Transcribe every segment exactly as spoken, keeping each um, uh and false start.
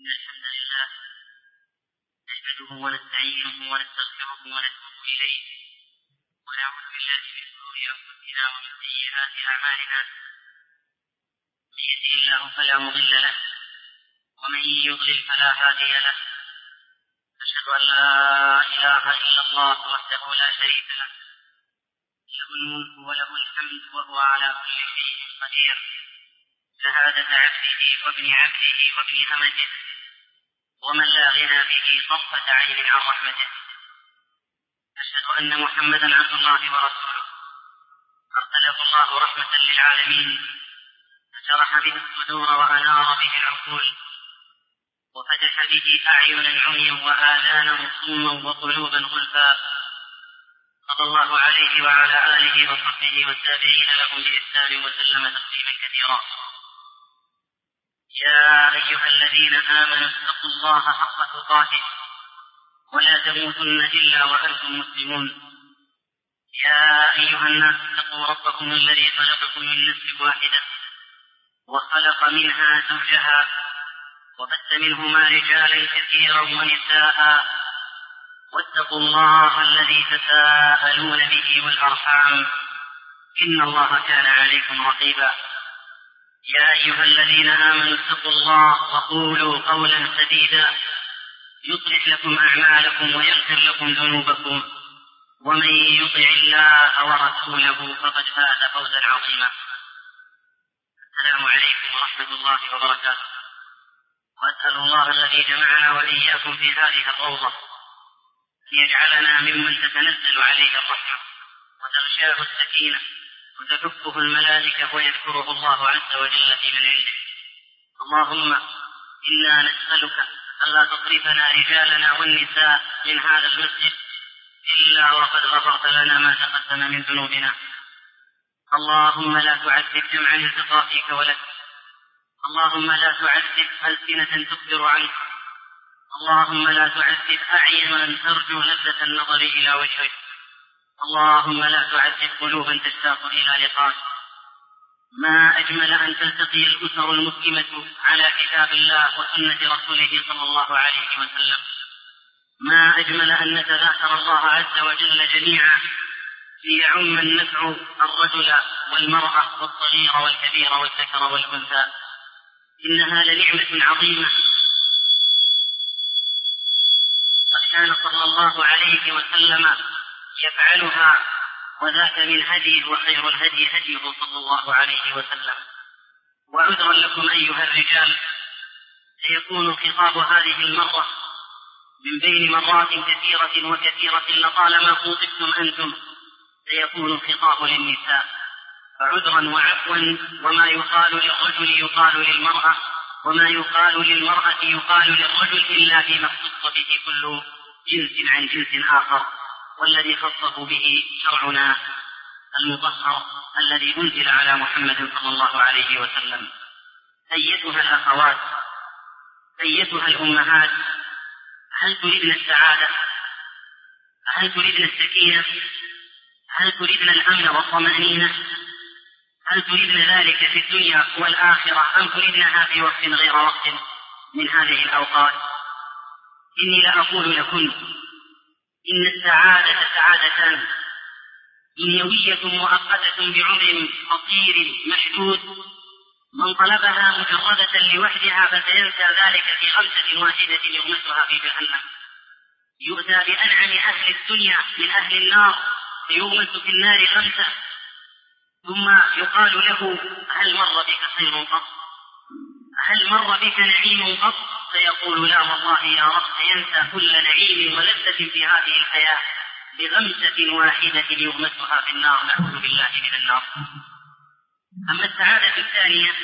إن الحمد لله نحمده ونستعينه ونستغفره ونتوب إليه ونعوذ بالله من شرور أنفسنا ومن سيئات أعمالنا. من يهده الله فلا مضل له ومن يضلل فلا هادي له. أشهد أن لا إله إلا الله وحده لا شريك له له الملك وله الحمد وهو على كل شيء قدير. شهادة عبده وابن عبده وابن أمته ومن لا غنى به طرفة عين عن رحمته. أشهد أن محمدا عبد الله ورسوله أرسله الله رحمة للعالمين فشرح به الصدور وأنار به العقول وفتح به أعينا عميا وآذانا صما وقلوبا غلفا. صلى الله عليه وعلى آله وصحبه والتابعين لهم بإحسان وسلم تسليما كثيرا. يا أيها الذين آمنوا اتقوا الله حق تقاته ولا تموتن إلا وأنتم مسلمون. يا أيها الناس اتقوا ربكم الذي خلقكم من نفس واحدة وخلق منها زوجها وبث منهما رجالا كثيرا ونساء واتقوا الله الذي تساءلون به والأرحام إن الله كان عليكم رقيبا. يا أيها الذين آمنوا اتقوا الله وقولوا قولا سديدا يصلح لكم أعمالكم ويغفر لكم ذنوبكم ومن يطع الله ورسوله فقد فاز فوزا عظيما. السلام عليكم ورحمة الله وبركاته. وأسأل الله الذي جمعنا وإياكم في هذه الروضة أن يجعلنا ممن تتنزل عليه الرحمة وتغشاه السكينة وتحفه الملائكة ويذكره الله عز وجل في من عنده. اللهم إنا نسألك ألا تصرفنا رجالنا والنساء من هذا المسجد إلا وقد غفرت لنا ما تقدم من ذنوبنا. اللهم لا تعذب جمعا التقى فيك ولك. اللهم لا تعذب ألسنة تخبر عنك. اللهم لا تعذب أعينا ترجو لذة النظر إلى وجهك. اللهم لا تعذب قلوبا تشتاق إلى لقائك. ما أجمل أن تلتقي الأسر المسلمة على كتاب الله وسنة رسوله صلى الله عليه وسلم. ما أجمل أن نتذاكر الله عز وجل جميعا ليعم النفع الرجل والمرأة والصغير والكبير والذكر والأنثى. إنها لنعمة عظيمة وكان صلى الله عليه وسلم يفعلها وذاك من هديه وخير الهدي هديه صلى الله عليه وسلم. وعذرا لكم أيها الرجال سيكون خطاب هذه المرة من بين مرات كثيرة وكثيرة لطالما خوطبتم أنتم سيكون الخطاب للنساء. فعذرا وعفوا وما يقال للرجل يقال للمرأة وما يقال للمرأة يقال للرجل إلا فيما اختص به كل جنس عن جنس آخر والذي خصه به شرعنا المطهر الذي أنزل على محمد صلى الله عليه وسلم. أيتها الأخوات أيتها الأمهات هل تريدن السعادة؟ هل تريدن السكينة؟ هل تريدن الأمن والطمأنينة؟ هل تريدن ذلك في الدنيا والآخرة أم تريدنها في وقت غير وقت من هذه الأوقات؟ إني لأقول لكم إن السعادة سعادتان دنيوية مؤقتة بعمر قصير محدود. من طلبها مجردة لوحدها فسينسى ذلك في خمسة واحدة يغمسها في جهنم. يؤتى بأنعم أهل الدنيا من أهل النار فيغمس في النار خمسة ثم يقال له هل مر بك خير قط؟ هل مر بك نعيم قط؟ فيقول لا والله يا رب. ينسى كل نعيم ولذة في هذه الحياة بغمسة واحدة يغمسها في النار. نعوذ بالله من النار. أما السعادة الثانية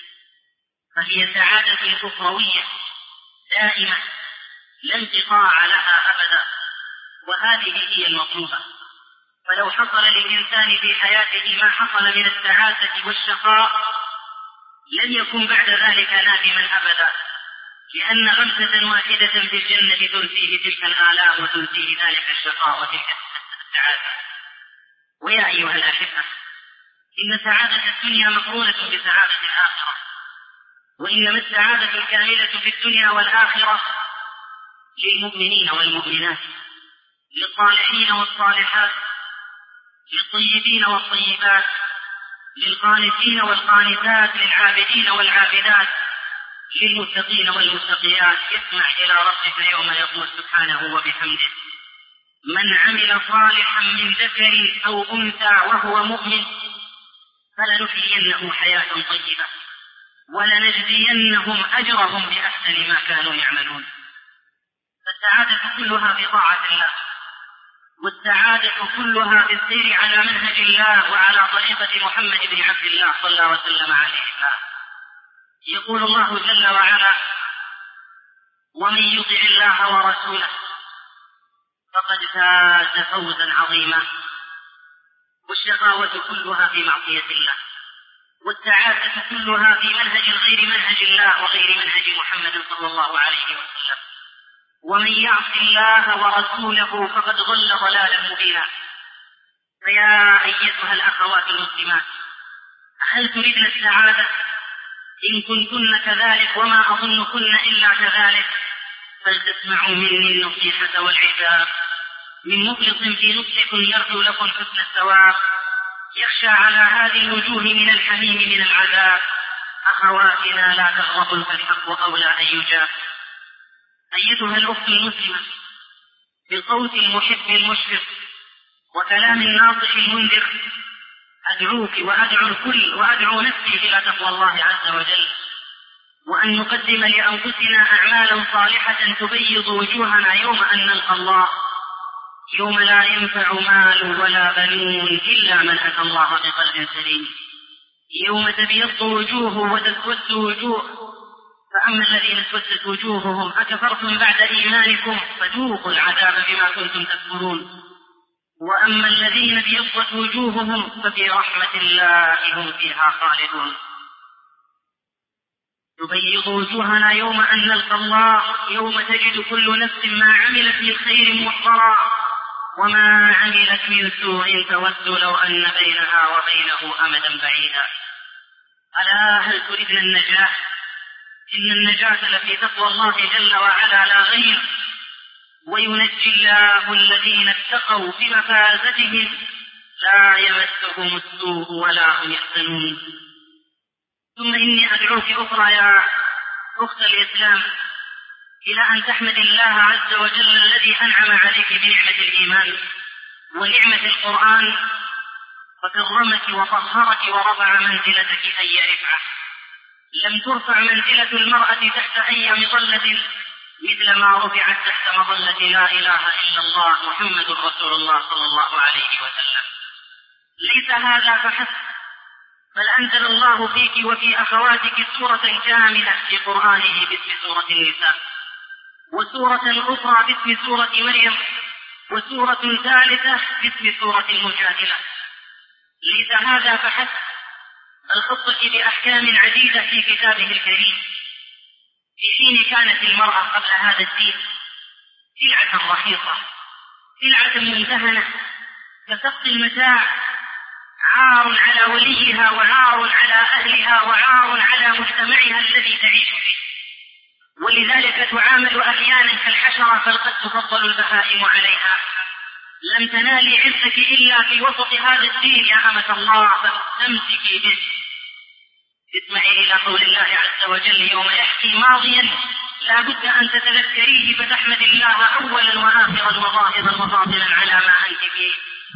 فهي سعادة أخروية دائمة لا انقطاع لها أبدا وهذه هي المطلوبة. فلو حصل للإنسان في حياته ما حصل من السعادة والشقاء لن يكون بعد ذلك نادما أبدا لأن غمسة واحدة في الجنة تنسيه تلك الآلام وتنسيه ذلك الشقاء وتلك السعادة. ويا أيها الأحبة إن سعادة الدنيا مقرونة بسعادة الآخرة. وإنما السعادة الكاملة في الدنيا والآخرة للمؤمنين والمؤمنات، للصالحين والصالحات، للطيبين والطيبات، للقانتين والقانتات، للعابدين والعابدات، للمتقين والمتقيات. اسمع إلى ربك يوم يقول سبحانه وبحمده: من عمل صالحا من ذكر أو أنثى وهو مؤمن فلنحيينه حياة طيبة ولنجزينهم أجرهم بأحسن ما كانوا يعملون. فالسعادة كلها بطاعة الله، والسعادة كلها بالسير على منهج الله وعلى طريقة محمد بن عبد الله صلى الله وسلم عليه الله. يقول الله جل وعلا: ومن يطع الله ورسوله فقد فاز فوزا عظيما. والشقاوة كلها في معصية الله، والسعادة كلها في منهج غير منهج الله وغير منهج محمد صلى الله عليه وسلم. ومن يعص الله ورسوله فقد ضل ضلالا مبينا. فيا أيتها الأخوات المسلمات، هل تريدن السعادة؟ إن كنتن كذلك وما أظنكن إلا كذلك فلتسمعوا مني النصيحة والعتاب من مخلص في نصحكم يرجو لكم حسن الثواب، يخشى على هذه الوجوه من الحميم من العذاب. أخواتنا لا تغضبن فالحق أولى أن يجاب. أيتها الأخت المسلمة، بالصوت المحب المشفق وكلام الناصح المنذر أدعوك وأدعو الكل وأدعو نفسي إلى تقوى الله عز وجل، وأن نقدم لأنفسنا أعمالا صالحة تبيض وجوهنا يوم أن نلقى الله، يوم لا ينفع مال ولا بنون إلا من أتى الله بقلب سليم، يوم تبيض وجوه وتسود وجوه. فأما الذين اسودت وجوههم أكفرتم بعد إيمانكم فذوقوا العذاب بما كنتم تكفرون، وأما الذين ابيضت وجوههم ففي رحمة الله هم فيها خالدون. تبيض وجوهنا يوم أن نلقى الله، يوم تجد كل نفس ما عملت من خير محضرا وما عملت من سوء تود لو أن بينها وبينه أمدا بعيدا. ألا هل تريدن النجاة؟ إن النجاة لفي تقوى الله جل وعلا لا غير، وينجي الله الذين اتقوا بمفازتهم لا يمسهم السوء ولا هم يحزنون. ثم إني أدعوك أخرى يا أخت الإسلام إلى أن تحمد الله عز وجل الذي أنعم عليك بنعمة الإيمان ونعمة القرآن، وكرمك وطهرك ورفع منزلتك أي رفعة. لم ترفع منزلة المرأة تحت أي مظلة مثل ما رفعت تحت مظلة لا إله إلا الله محمد رسول الله صلى الله عليه وسلم. ليس هذا فحسب، بل أنزل الله فيك وفي أخواتك سورة كاملة في قرآنه باسم سورة النساء، وسورة أخرى باسم سورة مريم، وسورة ثالثة باسم سورة المجادلة. ليس هذا فحسب، بل خصك بأحكام عديدة في كتابه الكريم، في حين كانت المرأة قبل هذا الدين سلعة رخيصة، سلعة ممتهنة كسقط المتاع، عار على وليها وعار على أهلها وعار على مجتمعها الذي تعيش فيه، ولذلك تعامل أحيانا كالحشرة فلقد تفضل البهائم عليها. لم تنالي عزك إلا في وسط هذا الدين يا أمة الله، فاستمسكي به. اسمعي إلى قول الله عز وجل يوم يحكي ماضيا لا بد أن تتذكريه فتحمد الله أولا وآخرا وظاهرا وباطنا على ما أنت فيه.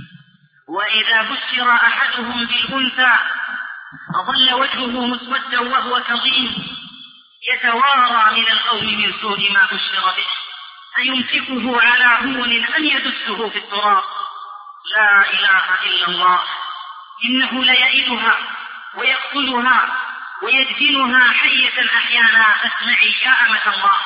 وإذا بشر أحدهم بالأنثى ظل وجهه مسودا وهو كظيم يتوارى من القوم من سوء ما بشر به أيمسكه على هون أم يدسه في التراب. لا إله إلا الله، إنه ليئدها ويقتلها ويدفنها حية أحيانا. اسمعي يا أمة الله،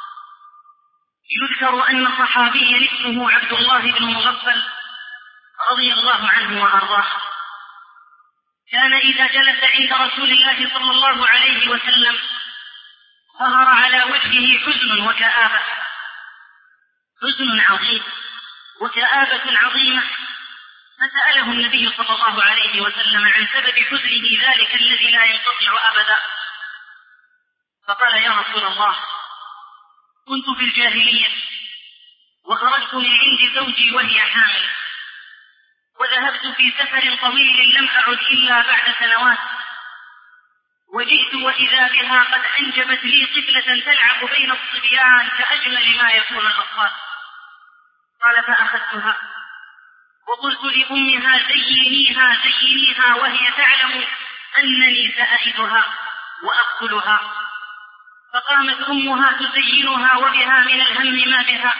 يذكر أن صحابيا اسمه عبد الله بن مغفل رضي الله عنه وأرضاه كان إذا جلس عند رسول الله صلى الله عليه وسلم ظهر على وجهه حزن وكآبة، حزن عظيم وكآبة عظيمة. فسأله النبي صلى الله عليه وسلم عن سبب حزنه ذلك الذي لا ينقطع أبدا، فقال: يا رسول الله، كنت في الجاهلية وخرجت من عند زوجي وهي حامل، وذهبت في سفر طويل لم أعد إلا بعد سنوات، وجئت وإذا بها قد أنجبت لي طفلة تلعب بين الصبيان كأجمل ما يكون الأطفال. قال: فأخذتها وقلت لأمها: زينيها زينيها، وهي تعلم أنني سأئدها وأقتلها. فقامت أمها تزينها وبها من الهم ما بها،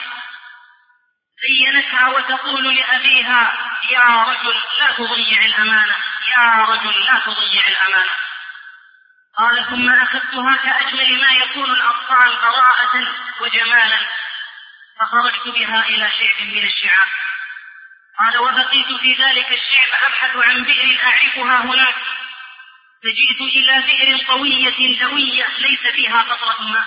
زينتها وتقول لأبيها: يا رجل لا تضيع الأمانة، يا رجل لا تضيع الأمانة. قال: ثم أخذتها كأجمل ما يكون الأطفال براءة وجمالا، فخرجت بها إلى شعب من الشعاب. قال: وبقيت في ذلك الشعب أبحث عن بئر أعرفها هناك، فجئت إلى بئر قوية دوية ليس فيها قطرة ماء.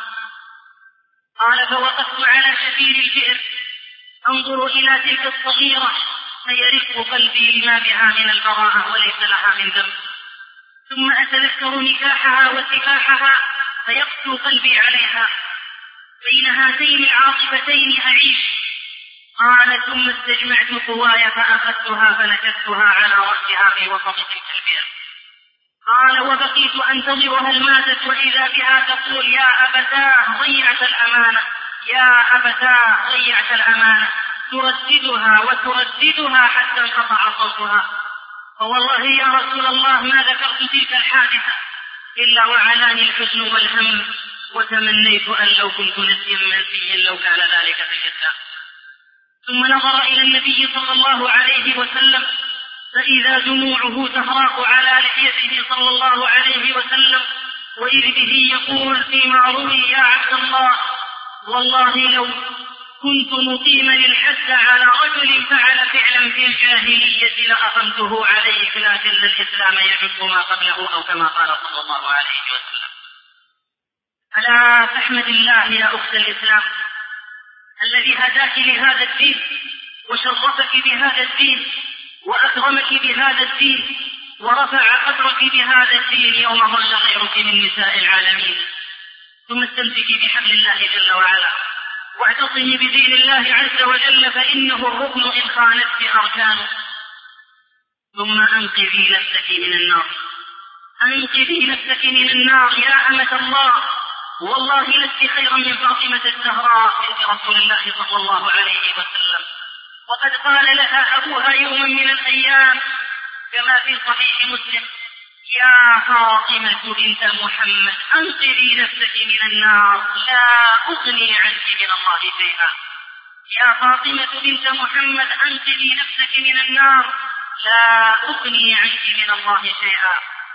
قال: فوقفت على شفير البئر أنظر إلى تلك الصغيرة فيرق قلبي لما بها من البراءة وليس لها من ذنب، ثم أتذكر نكاحها وسفاحها فيقسو قلبي عليها، بين هاتين العاصفتين أعيش. قال: ثم استجمعت قواي فأخذتها فنكستها على رأسها في وسط تلك البئر. قال: وبقيت أنتظر هل ماتت وإذا بها تقول: يا أبتاه ضيعت الأمانة، يا أبتاه ضيعت الأمانة، ترددها وترددها حتى انقطع صوتها. فوالله يا رسول الله ما ذكرت تلك الحادثة إلا وعلاني الحزن والهم، وتمنيت أن لو كنت نسيا منسيا لو كان ذلك في الإسلام. ثم نظر إلى النبي صلى الله عليه وسلم فإذا دموعه تهراق على لحيته صلى الله عليه وسلم، وإذ به يقول فيما روي: يا عبد الله، والله لو كنت مقيما الحد على رجل فعل فعلا في الجاهلية لأقمته عليه، لكن الإسلام يجب ما قبله، أو كما قال صلى الله عليه وسلم. ألا تحمد الله يا أخت الإسلام الذي هداك لهذا الدين وشرفك بهذا الدين وأكرمك بهذا الدين ورفع قدرك بهذا الدين يوم ظل غيرك من نساء العالمين. ثم استمسكي بحبل الله جل وعلا واعتصمي بدين الله عز وجل، فإنه الركن إن خانت بأركانه. ثم أنقذي نفسك من النار، أنقذي نفسك من النار يا أمة الله، والله لست خيرا من فاطمة الزهراء بنت رسول الله صلى الله عليه وسلم. وقد قال لها أبوها يوما من الأيام كما في صحيح مسلم: يا فاطمة بنت محمد أنقذي نفسك من النار، لا أغني عنك من الله شيئا. يا فاطمة بنت محمد أنقذي نفسك من النار، لا أغني عنك من الله شيئا.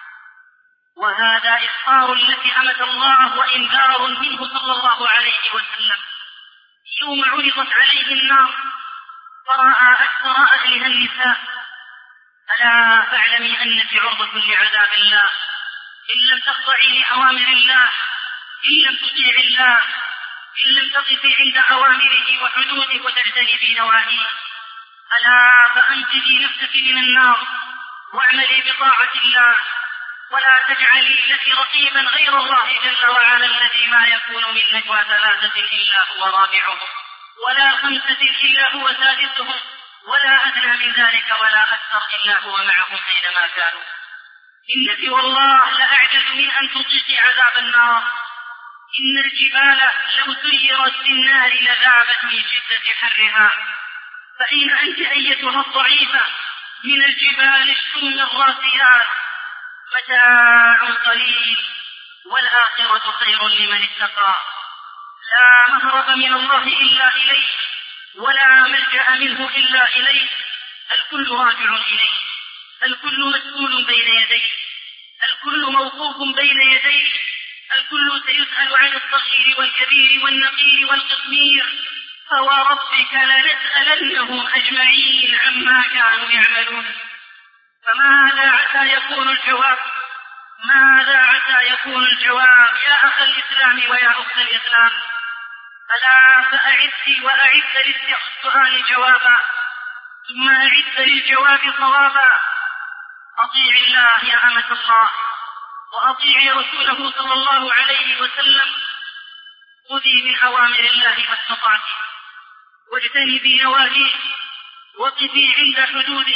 وهذا إخبار لك أمة الله وإنذار منه صلى الله عليه وسلم يوم عرضت عليه النار فرأى أكثر أهلها النساء. ألا فاعلمي أنك عرضة لعذاب الله إن لم تخضعي لأوامر الله، إن لم تطيعي الله، إن لم تقفي عند أوامره وحدوده وتجتنبي نواهيه. ألا فأنقذي نفسك من النار واعملي بطاعة الله، ولا تجعلي لك رقيبا غير الله جل وعلا الذي ما يكون من نجوى ثلاثة إلا هو رابعهم، ولا خمسة إلا هو سادسهم، ولا أدنى من ذلك ولا أكثر إلا هو معهم أينما كانوا. إنك والله لأعجز من أن تطيقي عذاب النار. إن الجبال لو سيرت في النار لذابت من شدة حرها، فأين أنت أيتها الضعيفة من الجبال الشم الراسيات؟ متاع قليل والآخرة خير لمن اتقى. لا مهرب من الله إلا إليه، ولا ملجأ منه إلا إليه. الكل راجع إليه، الكل مسؤول بين يديه، الكل موقوف بين يديه، الكل سيسأل عن الصغير والكبير والنقير والقطمير. فوربك لنسألنهم أجمعين عما كانوا يعملون. فماذا عسى يكون الجواب؟ ماذا عسى يكون الجواب يا أخ الإسلام ويا أخت الإسلام؟ ألا فأعد وأعد للسؤال جوابا، ثم أعد للجواب صوابا. أطيع الله يا أمة الله، وأطيعي رسوله صلى الله عليه وسلم، خذي من أوامر الله ما استطعت، واجتنبي نواهيه، وقفي عند حدوده،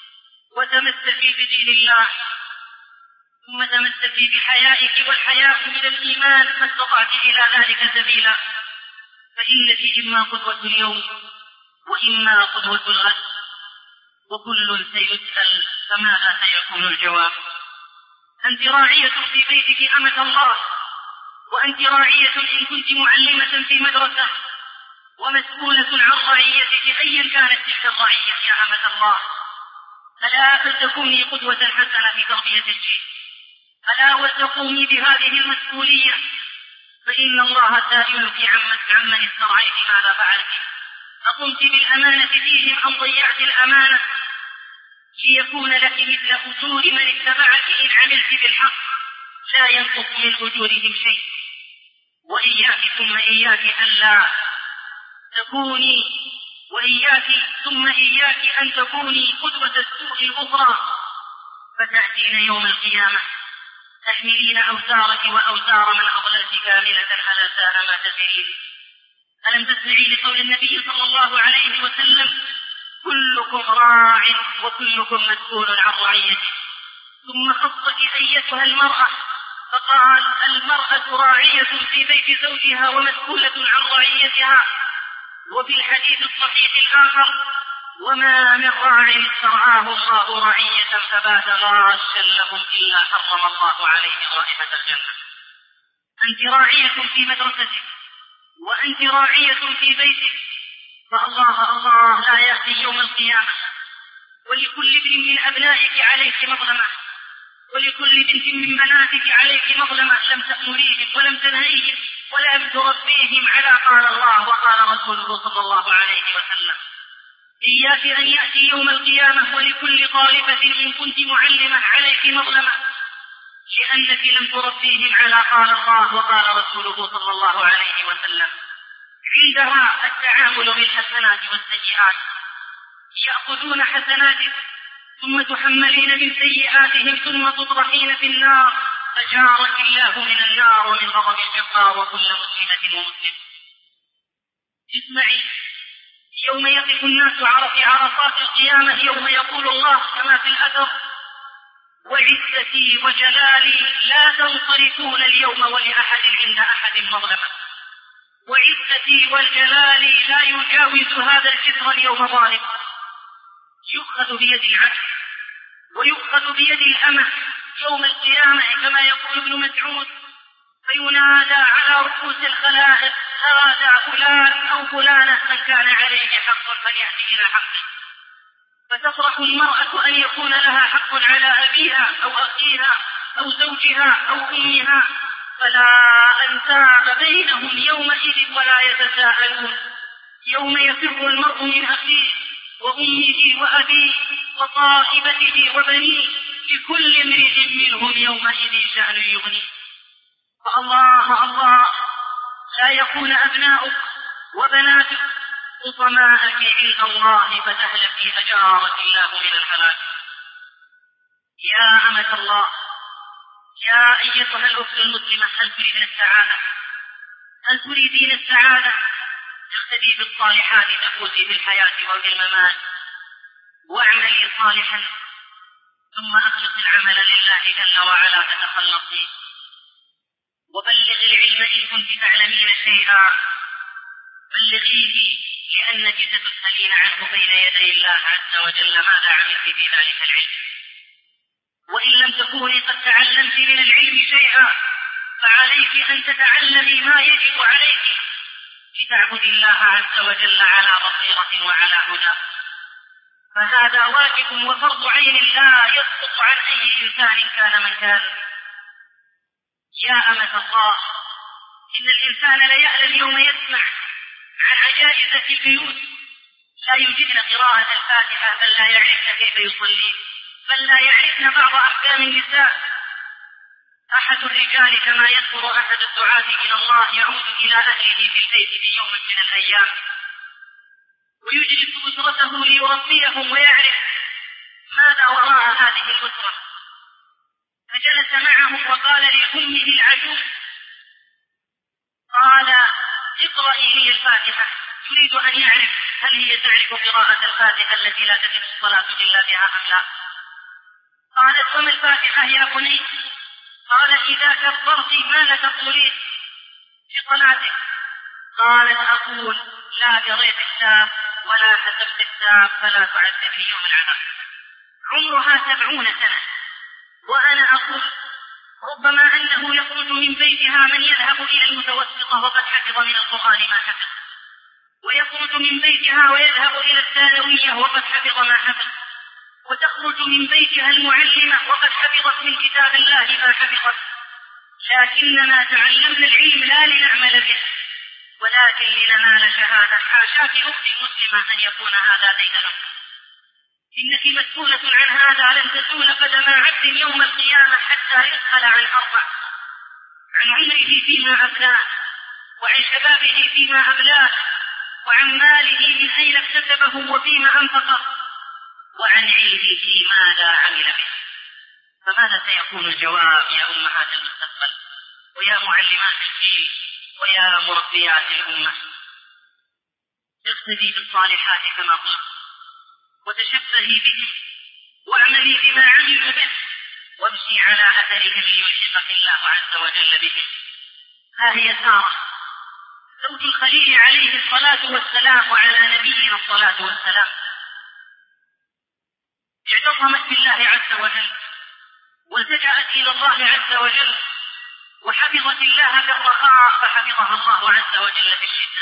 وتمسكي بدين الله، ثم تمسكي بحيائك، والحياء من الإيمان ما استطعت إلى ذلك سبيلا، فإنك إما قدوة اليوم وإما قدوة الغد، وكل سيسأل فماذا سيكون الجواب. أنت راعية في بيتك أمة الله، وأنت راعية إن كنت معلمة في مدرسة، ومسؤولة عن رعيتك أيا كانت تلك الرعية يا أمة الله. ألا فلتكوني قدوة حسنة في تربية الجيل، ألا وتقومي بهذه المسؤولية، فإن الله سائلك عمن استرعيت ماذا فعلت، أقمت بالأمانة فيهم أم ضيعت الأمانة، ليكون لك مثل أجور من اتبعك إن عملت بالحق، لا ينقص من أجورهم شيء. وإياك ثم إياك ألا تكوني وإياك ثم إياك أن تكوني قدوة السوء الأخرى، فتأتين يوم القيامة تحملين أوزارك وأوزار من أضللت كاملة على ساء ما تزرين. ألم تسمعي لقول النبي صلى الله عليه وسلم: كلكم راع وكلكم مسؤول عن رعيته، ثم خصك أيتها المرأة فقال: المرأة راعية في بيت زوجها ومسؤولة عن رعيتها. وفي الحديث الصحيح الآخر: وما من راع استرعاه الله رعية فبات غاشا لهم إلا حرم الله عليه رائحة الجنة. أنت راعية في مدرستك، وأنت راعية في بيتك، فالله الله لا يأتي يوم القيامة ولكل ابن من أبنائك عليك مظلمة، ولكل بنت من بناتك عليك مظلمة، لم تأمريهم ولم تنهيهم ولم تربيهم على قال الله وقال رسوله صلى الله عليه وسلم. إياك أن يأتي يوم القيامة ولكل طالبة إن كنت معلمة عليك مظلمة، لأنك لم تربيهم على قال الله وقال رسوله صلى الله عليه وسلم. عندها التعامل بالحسنات والسيئات، يأخذون حسناتك ثم تحملين من سيئاتهم ثم تطرحين في النار، فجارك الله من النار ومن غضب الجبار وكل مسلمة ومسلم. اسمعي، يوم يقف الناس في عرفات القيامة يوم يقول الله كما في الأثر: وعزتي وجلالي لا تنصرفون اليوم ولأحد عند أحد مظلمة، وعزتي والجلال لا يجاوز هذا الجسر اليوم ظالم. يؤخذ بيد العبد ويؤخذ بيد الأمة يوم القيامة كما يقول ابن مسعود، فينادى على رؤوس الخلائق: هذا فلان أو فلانة من كان عليه حق فليأتي إلى حقه. فتفرح المرأة أن يكون لها حق على أبيها أو أخيها أو زوجها أو أمها، فلا أنساب بينهم يومئذ ولا يتساءلون. يوم يفر المرء من أخيه وأمه وأبيه وصاحبته وبنيه، لكل امرئ منهم يومئذ شأن يغنيه. فالله الله لا يكون أبناؤك وبناتك خصماءك عند الله فتهلك أجارك الله من الحلال. يا أمة الله، يا أيتها الأخت المسلمة، هل تريدين السعادة؟ هل تريدين السعادة؟ اقتدي بالصالحات تفوزي بالحياة وبالممات، واعملي صالحا ثم أخلص العمل لله جل وعلا تتخلصي، وبلغ العلم إن كنت تعلمين شيئا بلغيه، لأنك ستسألين عنه بين يدي الله عز وجل ماذا عملت في ذلك العلم. وإن لم تكوني قد تعلمت من العلم شيئا فعليك أن تتعلمي ما يجب عليك لتعبد الله عز وجل على بصيرة وعلى هدى، فهذا واجب وفرض عين لا يسقط عن أي إنسان كان من كان. يا أمة الله، إن الإنسان ليألم يوم يسمع عن عجائز في البيوت لا يجدن قراءة الفاتحة، بل لا يعرفن كيف يصلي، بل لا يعرفن بعض أحكام النساء. أحد الرجال كما يذكر أحد الدعاة إلى الله يعود إلى أهله في البيت في يوم من الأيام ويجلس أسرته ليربيهم ويعرف ماذا وراء هذه الأسرة، فجلس معه وقال لأمه العجوز قال اقرأي لي الفاتحة، يريد أن يعرف هل هي تعرف قراءة الفاتحة التي لا تتم الصلاة إلا بها أم لا. قالت وما الفاتحة يا بني؟ قال إذا كبرت ماذا تقولين في صلاتك؟ قالت أقول لا قضيت الساب ولا حسبت الساب فلا تعذبني يوم العذاب. عمرها سبعون سنة وأنا أقول ربما أنه يخرج من بيتها من يذهب إلى المتوسطة وقد حفظ من القرآن ما حفظ، ويخرج من بيتها ويذهب إلى الثانوية وقد حفظ ما حفظ، وتخرج من بيتها المعلمة وقد حفظت من كتاب الله ما حفظت، لكننا تعلمنا العلم لا لنعمل به ولكن لننال شهادة. حاشاك أختي المسلمة أن يكون هذا ديدنك، إنك مسؤولة عن هذا، لن تزول قدم عبد يوم القيامة حتى يسأل عن أربع: عن عمره فيما أبلاه، وعن شبابه فيما أبلاه، وعن ماله من أين اكتسبه وفيما أنفقه، وعن علمه ماذا عمل به. فماذا سيكون الجواب يا أمهات المستقبل ويا معلمات الدين ويا مربيات الأمة؟ اقتدي بالصالحات كما قلت وتشبهي بهم واعملي بما عملوا به وامشي على أثرهم ليلحقك الله عز وجل بهم. ها هي سارة زوج الخليل عليه الصلاة والسلام وعلى نبينا الصلاة والسلام، اعتصمت بالله عز وجل والتجأت إلى الله عز وجل وحفظت الله في الرخاء فحفظها الله عز وجل في الشدة.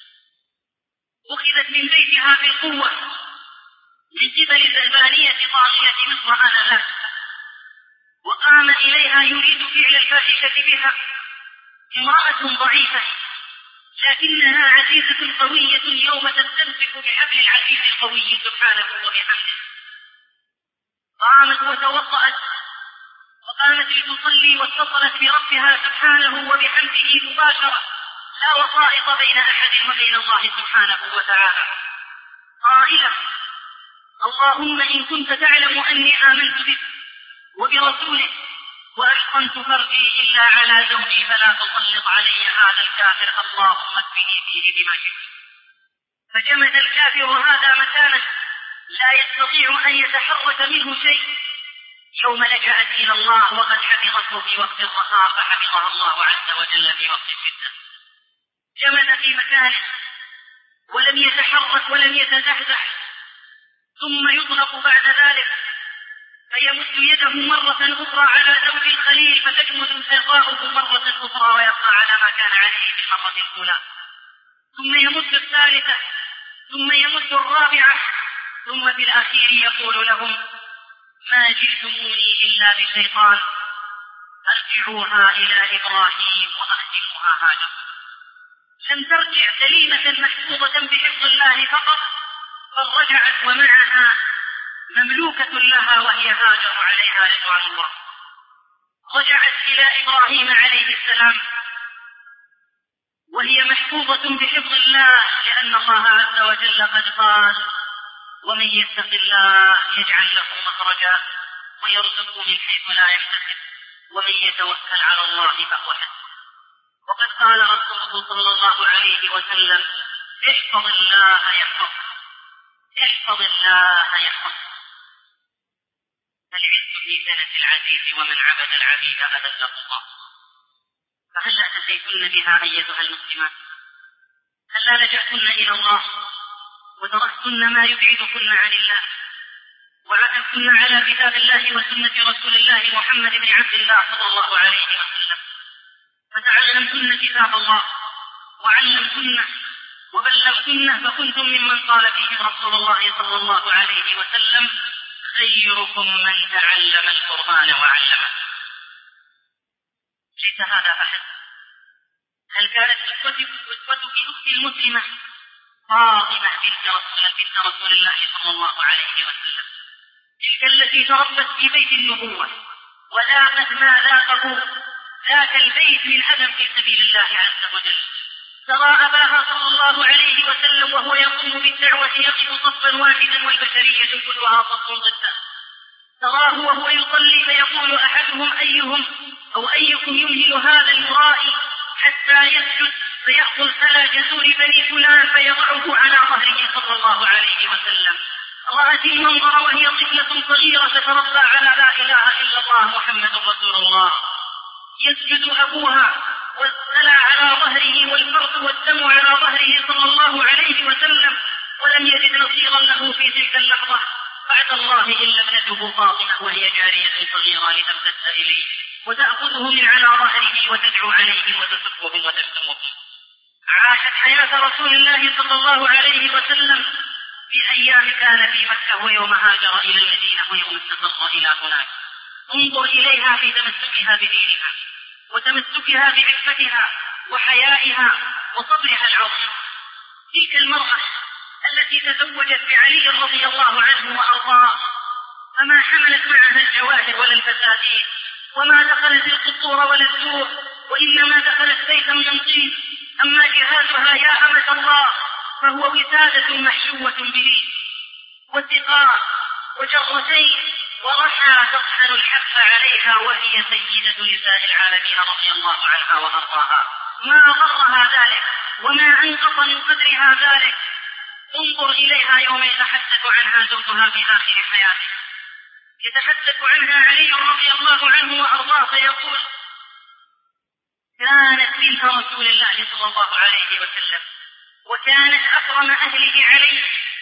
أخذت من بيتها في القوة من قبل الزلبانية طاغية مصر آنذاك، وقام إليها يريد فعل الفاحشة بها امرأة ضعيفة لكنها عزيزة قوية يوم تستمسك بحبل العزيز القوي سبحانه وبحمده. قامت وتوضأت وقامت لتصلي واتصلت بربها سبحانه وبحمده مباشرة، لا وسائط بين أحد وبين الله سبحانه وتعالى، قائلة: اللهم إن كنت تعلم أني آمنت بك وبرسولك وأحصنت فرجي إلا على زوجي فلا تسلط علي هذا الكافر، اللهم اكفني فيه بما شئت. فجمد الكافر هذا مكانه لا يستطيع أن يتحرك منه شيء يوم لجأت إلى الله وقد حفظته في وقت الرخاء فحفظها الله عز وجل في وقت الشدة. جمد في مكانه ولم يتحرك ولم يتزحزح، ثم يطلق بعد ذلك فيمد يده مرة أخرى على زوج الخليل فتجمد ساقاه مرة أخرى ويبقى على ما كان عليه في المرة الأولى، ثم يمد الثالثة ثم يمد الرابعة، ثم في الأخير يقول لهم: ما جئتموني إلا بشيطان أرجعوها إلى إبراهيم وأخدمها هاجر. لم ترجع سليمة محفوظة بحفظ الله فقط، بل رجعت ومعها مملوكة لها وهي هاجر عليها رضوان الله. رجعت إلى إبراهيم عليه السلام وهي محفوظة بحفظ الله، لأن الله عز وجل قد قال: ومن يتق الله يجعل له مخرجا ويرزقه من حيث لا يحتسب ومن يتوكل على الله فهو حسبه. وقد قال رسوله صلى الله عليه وسلم: احفظ الله يحفظك، احفظ الله يحفظك. العز في سنة العزيز ومن عبد العبيد أذله الله. فهل أتيتن بها أيتها المسلمات؟ هل لجأتن إلى الله وتركتن ما يبعدكن عن الله وعكفتن على كتاب الله وسنة رسول الله محمد بن عبد الله صلى الله عليه وسلم، فتعلمتن كتاب الله وعلمتن وبلغتن، فكنتم ممن قال فيه رسول الله صلى الله عليه وسلم: خيركم من تعلم القرآن وعلمه. ليس هذا أحد. هل كانت أسوتك أختي المسلمة فاطمة بنت رسول الله صلى الله عليه وسلم، تلك التي تربت في بيت النبوة وذاقت ما ذاقه ذاك البيت من أدم في سبيل الله عز وجل؟ ترى أباها صلى الله عليه وسلم وهو يقوم بالدعوة يقف صفا واحدا والبشرية كلها صف ضده، تراه وهو يصلي فيقول أحدهم أيهم أو أيكم يمهل هذا المرائي حتى يسجد فيأخذ على جسور بني فلان فيضعه على ظهره صلى الله عليه وسلم. رأت المنظر وهي طفلة صغيرة تتربى على لا إله إلا الله محمد رسول الله. يسجد أبوها والسلى على ظهره والفرق والدم على ظهره صلى الله عليه وسلم، ولم يجد نصيرا له في تلك اللحظة بعد الله إلا ابنته فاطمة وهي جارية صغيرة لتمتد إليه وتأخذه من على ظهره وتدعو عليه وتسبه وتشتمه. عاشت حياة رسول الله صلى الله عليه وسلم في أيام كان في مكة ويوم هاجر إلى المدينة ويوم استقر إلى هناك. انظر إليها في تمسكها بدينها وتمسكها بعفتها وحيائها وصبرها العظيم. تلك المرأة التي تزوجت بعلي رضي الله عنه وأرضاه فما حملت معها الجواهر ولا الفساتين وما دخلت القصور ولا الدور، وإنما دخلت بيتا من طين. أما جهازها يا أمة الله فهو وسادة محشوة به وسقاء وجرتين ورحى تطحن الحف عليها، وهي سيدة نساء العالمين رضي الله عنها وأرضاها. ما غرها ذلك وما أنقص من قدرها ذلك. انظر إليها يوم يتحدث عنها زوجها في آخر حياته، يتحدث عنها علي رضي الله عنه وأرضاه فيقول: كانت بنت رسول الله صلى الله عليه وسلم وكانت أكرم أهله عليه،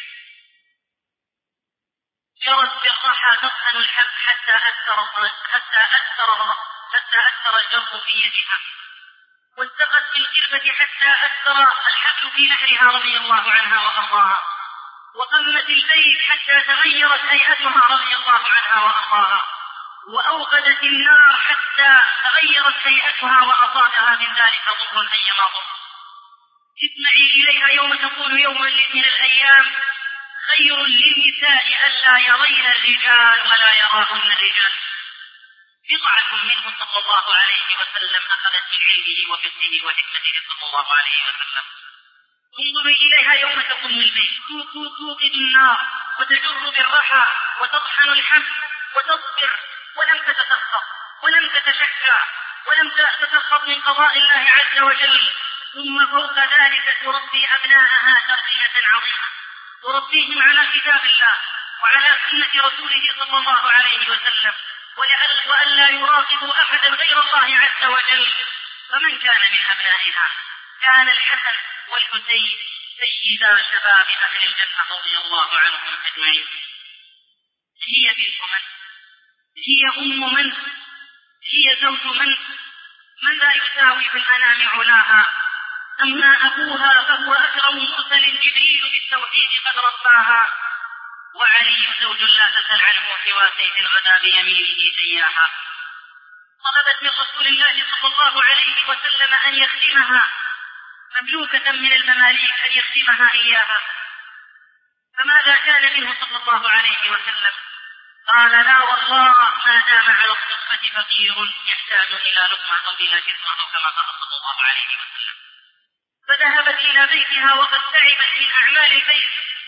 جرت بالرحى تطحن الحب حتى أثر حتى أثر حتى أثر الجرح في يدها، واتقت بالقربة حتى أثر الحبل في نحرها رضي الله عنها وأرضاها، وقمت البيت حتى تغيرت هيئتها رضي الله عنها وأرضاها، وأوقدت النار حتى تغيرت هيئتها وأصابها من ذلك ضر أيما ضر. اسمعي إليها يوم تقول يوما من الأيام: خير للنساء ألا يرين الرجال ولا يراهن الرجال. بضعة منه صلى الله عليه وسلم أخذت من علمه وفقهه وحكمته صلى الله عليه وسلم. انظروا إليها يوم تقوم البيت توقد النار وتجر بالرحى وتطحن الحب وتصبر، ولم تتسخط ولم تتشكى ولم تتسخط من قضاء الله عز وجل. ثم فوق ذلك تربي أبناءها تربية عظيمة، تربيهم على كتاب الله وعلى سنة رسوله صلى الله عليه وسلم، وألا يراقبوا أحدا غير الله عز وجل. فمن كان من أبنائها كان الحسن والحسين سيدا شباب أهل الجنة رضي الله عنهم أجمعين. هي بنت من؟ هي أم من؟ هي زوج من؟ من لا يساوي في الأنام علاها. أما أبوها فهو أكرم مرسل جبريل بالتوحيد قد رباها، وعلي زوج لا تسل عنه سوى سيف الغدا بيمينه سياها. طلبت من رسول الله صلى الله عليه وسلم أن يخدمها، مملوكة من المماليك أن يخدمها إياها، فماذا كان منه صلى الله عليه وسلم؟ قال: لا والله ما دام على الصفة فقير يحتاج إلى لقمة أو إلى كسوة، كما قال صلى الله عليه وسلم. فذهبت إلى بيتها وقد تعبت من أعمال البيت،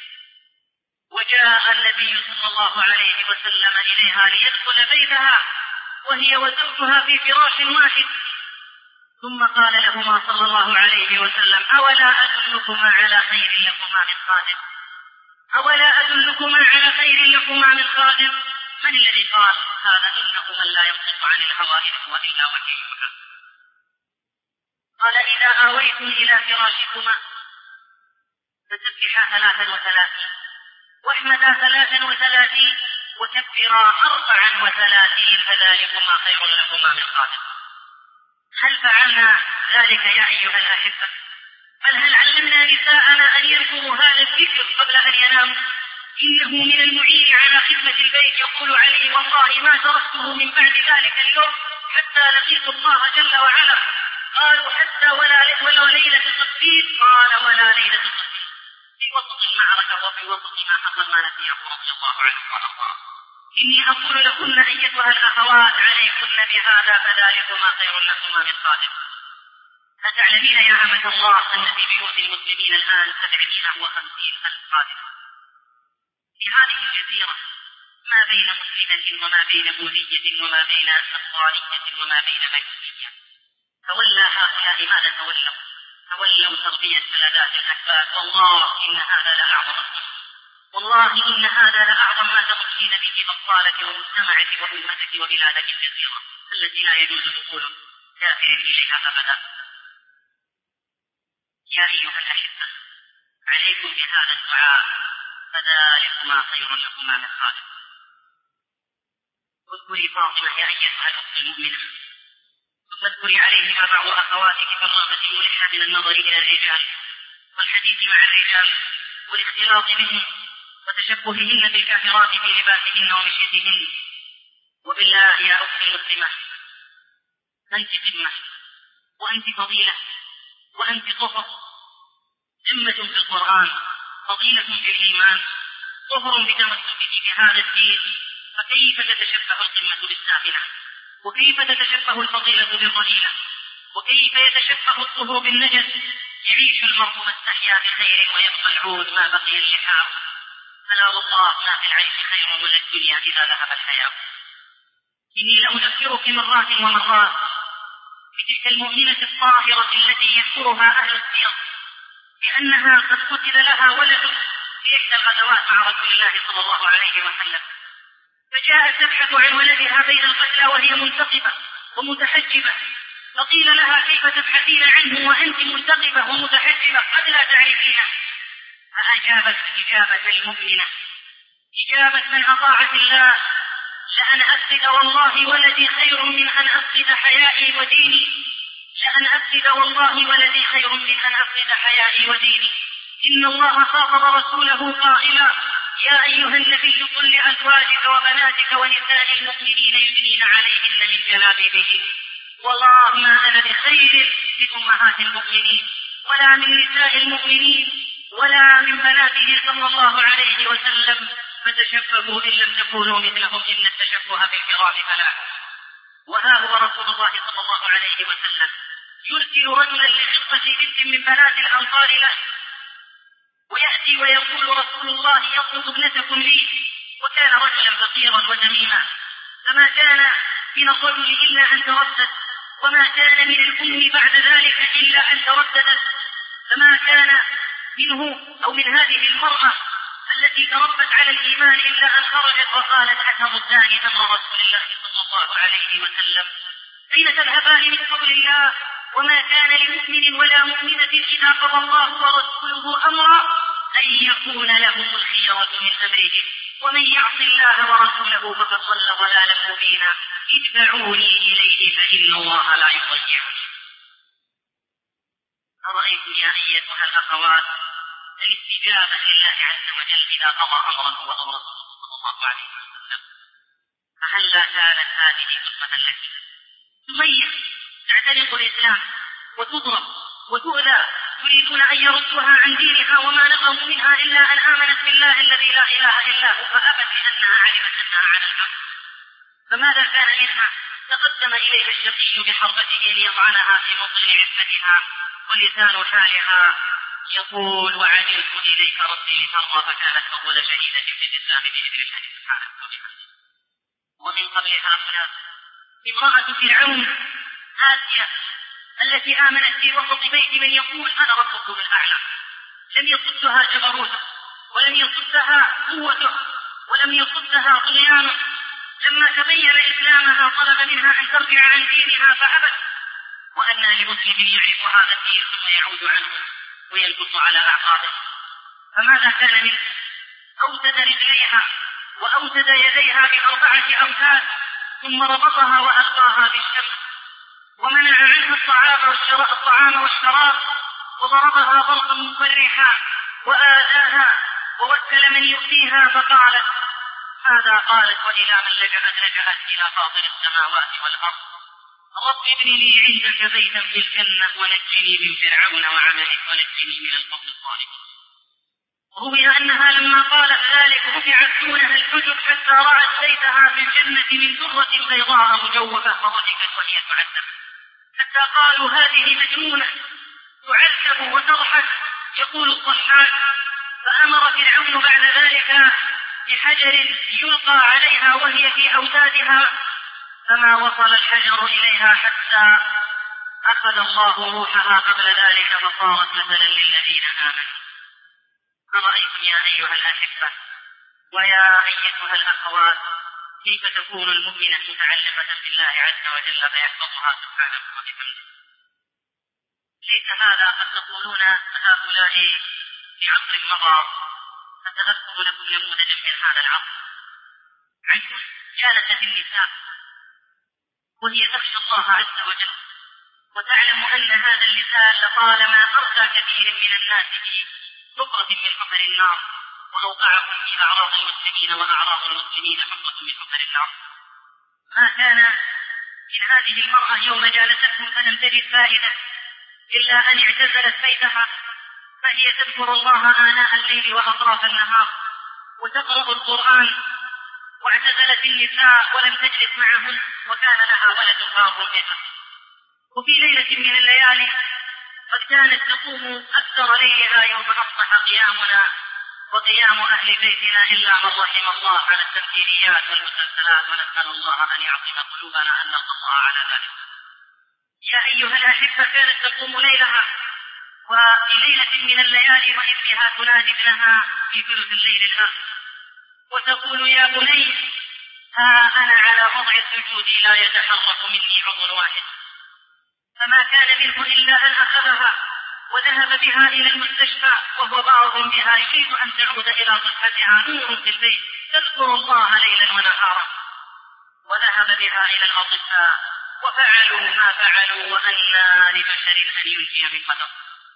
وجاء النبي صلى الله عليه وسلم إليها ليدخل بيتها وهي وزوجها في فراش واحد، ثم قال لهما صلى الله عليه وسلم: أولا أدلكما على خير لكما من خادم؟ أولا أدلكما على خير لكما من خادم؟ من الذي قال هذا؟ إنه من لا ينطق عن الهوى إن هو إلا وحي يوحى. قال: إذا آويتم إلى فراشكما فسبحا ثلاثا وثلاثين واحمدا ثلاثا وثلاثين وكبرا أربعا وثلاثين فذلكما خير لكما من خادم. هل فعلنا ذلك يا أيها الأحبة؟ بل هل علمنا نساءنا أن يذكروا هذا الذكر قبل أن يناموا؟ إنه من المعين على خدمة البيت. يقول علي: والله ما تركته من بعد ذلك اليوم حتى لقيت الله جل وعلا. قالوا: حتى ولا, ولا ليلة التقدير؟ قال: ولا ليلة التقدير. في وسط المعركة وفي وسط ما حصل ما نسيه رضي الله عنه وارضاه. إني أقول لكن أيتها الأخوات عليكن بهذا فذلكما خير لكما من خادم. فتعلمين يا أمة الله أن في بيوت المسلمين الآن سبعمائة وخمسين ألف خادم. في هذه الجزيرة ما بين مسلمة وما بين بوذية وما بين نصرانية وما بين مجوسية. تولى هؤلاء ماذا تولوا؟ تولوا تربية سلالات الأحباب. والله إن هذا لأعظم والله إن هذا لأعظم ما تمكين به بطالة ومجتمعة وأمتك وبلادك الكثيرة التي لا يجوز دخول كافر إليها أبدا. يا أيها الأحبة، عليكم بهذا الدعاء فذلكما خير لكما من خالق. اذكري فاطمة يا أيها الأخت المؤمنة، ثم اذكري عليهما بعض أخواتك في الرغبة الملحة من النظر إلى الرجال والحديث مع الرجال والاختلاط بهم وتشبههن بالكافرات في لباسهن ومشيتهن. وبالله يا أختي المسلمة، أنت قمة وأنت فضيلة وأنت طهر، قمة في القرآن، فضيلة في الإيمان، طهر بتمسكك بهذا الدين. فكيف تتشبه القمة بالسافلة؟ وكيف تتشبه الفضيلة بالضليلة؟ وكيف يتشبه الطهر بالنجس؟ يعيش المرء ما استحيا بخير ويبقى العود ما بقي اللحاء. فلا والله ما في العيش خير من الدنيا إذا ذهب الحياة. إني لأذكرك مرات ومرات بتلك المؤمنة الطاهرة التي يذكرها أهل السير بأنها قد قتل لها ولد في إحدى الغزوات مع رسول الله صلى الله عليه وسلم، فجاءت تبحث عن ولدها بين القتلى وهي منتقبة ومتحجبة، فقيل لها كيف تبحثين عنه وأنت منتقبة ومتحجبة قد لا تعرفينه؟ فأجابت إجابة المؤمنة، إجابة من أطاعت الله: لأن أفقد والله ولدي خير من أن أفقد حيائي وديني، لأن أفقد والله ولدي خير من أن أفقد حيائي وديني. إن الله خاطب رسوله قائلا: يا أيها النبي قل لأزواجك وبناتك ونساء المؤمنين يدنين عليهن من جلابيبهن. والله ما أنا بخير لأمهات المؤمنين ولا من نساء المؤمنين ولا من بناته صلى الله عليه وسلم، فتشبهوا إن لم تكونوا مثلهم إن التشبه بالكرام فلاح. وها هو رسول الله صلى الله عليه وسلم يرسل رجلا لخطبة بنت من بنات الأنصار له، ويأتي ويقول رسول الله: يطلب ابنتكم لي. وكان رجلا فقيرا وذميما، فما كان من الرجل إلا أن تردد، وما كان من الأم بعد ذلك إلا أن ترددت، فما كان منه أو من هذه المرأة التي تربت على الإيمان إلا أن خرجت وقالت: أتردان أمر رسول الله صلى الله عليه وسلم، أين تذهبان من قول الله؟ وما كان لمؤمن ولا مؤمنة إذا قضى الله ورسوله أمرا أن يكون لهم الخيرة من أمرهم، ومن يعص الله ورسوله فقد ضل ضلالا مبينا. ادفعوني إليه فإن الله لا يضيعني. أرأيتم يا أيتها الأخوات الاستجابة لله عز وجل إذا قضى أمرا هو أمر صلى الله عليه وسلم؟ فهلا كانت هذه قسمة التي تميز تعتنق الإسلام وتضرب وتؤذى، يريدون أن يردوها عن دينها وما نقموا منها إلا أن آمنت بالله الذي لا إله إلا هو، فأبت لأنها علمت أنها على الحق. فماذا كان منها؟ تقدم إليها الشقي بحربته ليطعنها في موطن عفتها، ولسان حالها يقول: وعجلت إليك ربي لترضى، فكانت أول شهيدة في الإسلام بإذن الله سبحانه وتعالى. ومن قبلها هنا امرأة فرعون آسيا التي آمنت في وسط بيت من يقول: أنا ربكم الأعلى. لم يصدها جبروته ولم يصدها قوته ولم يصدها طغيانه. لما تبين إسلامها طلب منها أن ترجع عن دينها فأبت. وأنى لمسلم يعرف هذا الدين ثم يعود عنه ويلبس على أعقابه؟ فماذا كان منه؟ أوتد رجليها وأوتد يديها بأربعة أوتاد، ثم ربطها وألقاها بالشمس، ومنع عنها الطعام والشراب، وضربها ضربا مفرحا وآذاها، ووكل من يؤتيها فقالت: ماذا قالت؟ وإلى من لجأت؟ لجأت إلى فاطر السماوات والأرض: رب ابن لي عندك بيتا في الجنة ونجني من فرعون وعمله ونجني من القوم الظالمين. روي أنها لما قالت ذلك رفعت دونها الحجب حتى رأت بيتها في الجنة من درة بيضاء مجوفة، فضحكت وهي تعذب حتى قالوا: هذه مجنونة تعذب وتضحك. يقول الضحاك: فأمر فرعون بعد ذلك بحجر يلقى عليها وهي في أودادها، فما وصل الحجر إليها حتى أخذ الله روحها قبل ذلك فصارت مثلا للذين آمنوا. أرأيتم يا أيها الأحبة ويا أيتها الأخوات كيف تكون المؤمنة متعلقة بالله عز وجل فيحفظها سبحانه وبحمده؟ ليس هذا قد تقولون هؤلاء في عصر مضى، فسأذكر لكم نموذجا من هذا العصر. عندهم جالست النساء وهي تخشى الله عز وجل، وتعلم أن هذا اللسان لطالما أرسى كثير من الناس في حفرة من حفر النار، وأوقعهم في أعراض المسلمين وأعراض المسلمين حفرة من حفر النار. ما كان من هذه المرأة يوم جالستهم فلم تجد فائدة إلا أن اعتزلت بيتها، فهي تذكر الله آناء الليل وأطراف النهار وتقرأ القرآن، واعتزلت النساء ولم تجلس معهن، وكان لها ولد بار بها. وفي ليلة من الليالي قد كانت تقوم أكثر ليلها يوم أصبح قيامنا وقيام أهل بيتنا إلا من رحم الله على التمثيليات والمسلسلات، ونسأل الله أن يعصم قلوبنا أن نلقى الله على ذلك. يا أيها الأحبة كانت تقوم ليلها، وفي ليلة من الليالي وإذ بها تنادي ابنها في ثلث الليل الآخر وتقول يا بني ها أنا على وضع السجود لا يتحرك مني عضو واحد، فما كان منه إلا أن أخذها وذهب بها إلى المستشفى وهو باعظ بها يريد أن تعود إلى صحتها، نور في البيت تذكر الله ليلا ونهارا، وذهب بها إلى الأطباء وفعلوا ما فعلوا، وأنى لبشر أن ينجي بقدر،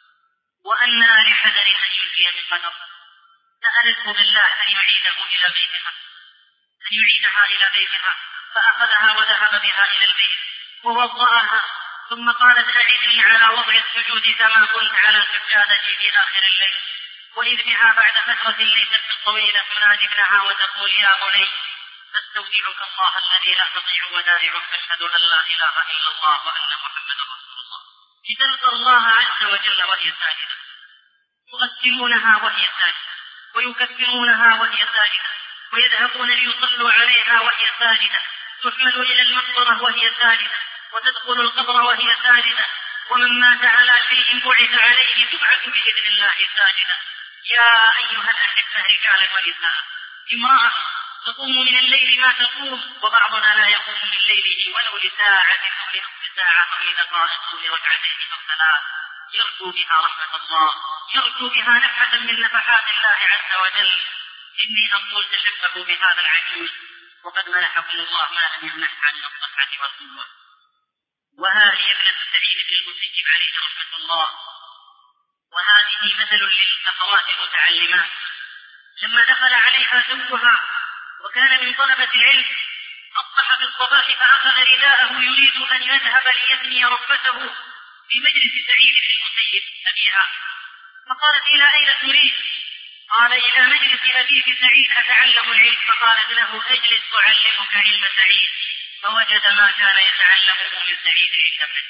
وأنى لحذر أن ينجي بقدر. سألته بالله أن يعيده إلى بيتها أن يعيدها إلى بيتها فأخذها وذهب بها إلى البيت ووضعها، ثم قالت أعدني على وضع السجود كما كنت على السجادة في آخر الليل. وإذ بها بعد فترة ليست طويلة تنادي ابنها وتقول يا بني أستودعك الله الذي لا تضيع ودائعك، أشهد أن لا إله إلا الله وأن محمدا رسول الله. تلقى الله عز وجل وهي ساجدة، يغسلونها وهي ساجدة ويكفرونها وهي ساجدة، ويذهبون ليصلوا عليها وهي ساجدة، تحمل إلى المقبرة وهي ساجدة، وتدخل القبر وهي ساجدة، ومن مات على شيء بعث عليه تبعث بإذن الله ساجدة. يا أيها الأحبة رجالا ونساء، امرأة تقوم من الليل ما تقوم، وبعضنا لا يقوم من ليله ولو لساعة أو لنصف ساعة أو لدقائق أو لركعتين أو ثلاث، يرجو بها رحمة الله، يرجو بها نفحة من نفحات الله عز وجل. إني أقول تشبهوا بهذا العجوز وقد منحكم الله ما لم يمنحها من الصحة والقوة. وهذه ابنة سعيد بن المسيب عليه رحمة الله، وهذه مثل للأخوات المتعلمات. لما دخل عليها زوجها وكان من طلبة العلم أصبح بالصباح فأخذ رداءه يريد أن يذهب ليثني ركبته في مجلس سعيد بن المسيب أبيها، فقالت إلى أين تريد؟ قال إلى مجلس أبيك سعيد أتعلم العلم. فقالت له اجلس أعلمك علم سعيد، فوجد ما كان يتعلمه من سعيد لابنته.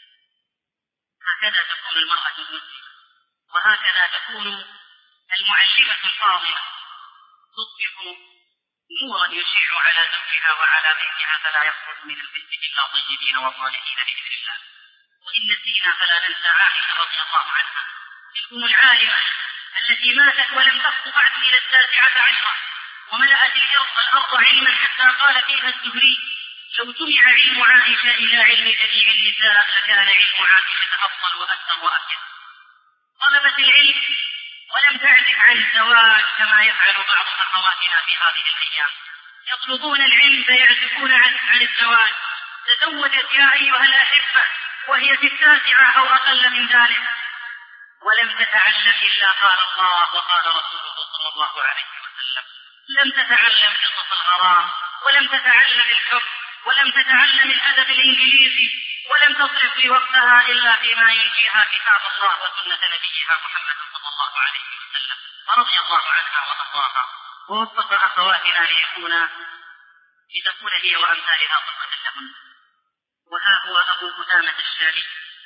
هكذا تكون المرأة المسلمة، وهكذا تكون المعلمة الفاضلة، تصبح نورا يشع على زوجها وعلى بيتها، فلا يخرج من البيت إلا طيبين وصالحين بإذن الله. وإن نسينا فلا ننسى عائشة رضي الله عنها، تلكم العالمة التي ماتت ولم تخطو بعد إلى التاسعة عشرة، وملأت الأرض علما حتى قال فيها الزهري لو جمع علم عائشة إلى علم جميع النساء لكان علم عائشة أفضل وأكثر وأكثر. طلبت العلم ولم تعزف عن الزواج كما يفعل بعض أخواتنا في هذه الأيام، يطلبون العلم فيعزفون عن, عن الزواج. تزوجت يا أيها الأحبة وهي في التاسعة أو أقل من ذلك، ولم تتعلم إلا قال الله وقال رسوله صلى الله عليه وسلم. لم تتعلم قصص الغرام، ولم تتعلم الحب، ولم تتعلم الأدب الإنجليزي، ولم تصرف في وقتها إلا فيما ينجيها كتاب الله وسنة نبيها محمد صلى الله عليه وسلم. فرضي الله عنها وأرضاها، ووفق أخواتنا ليكون لتكون هي وأمثالها قدوة لهن. وها هو أبو قدامة الشامي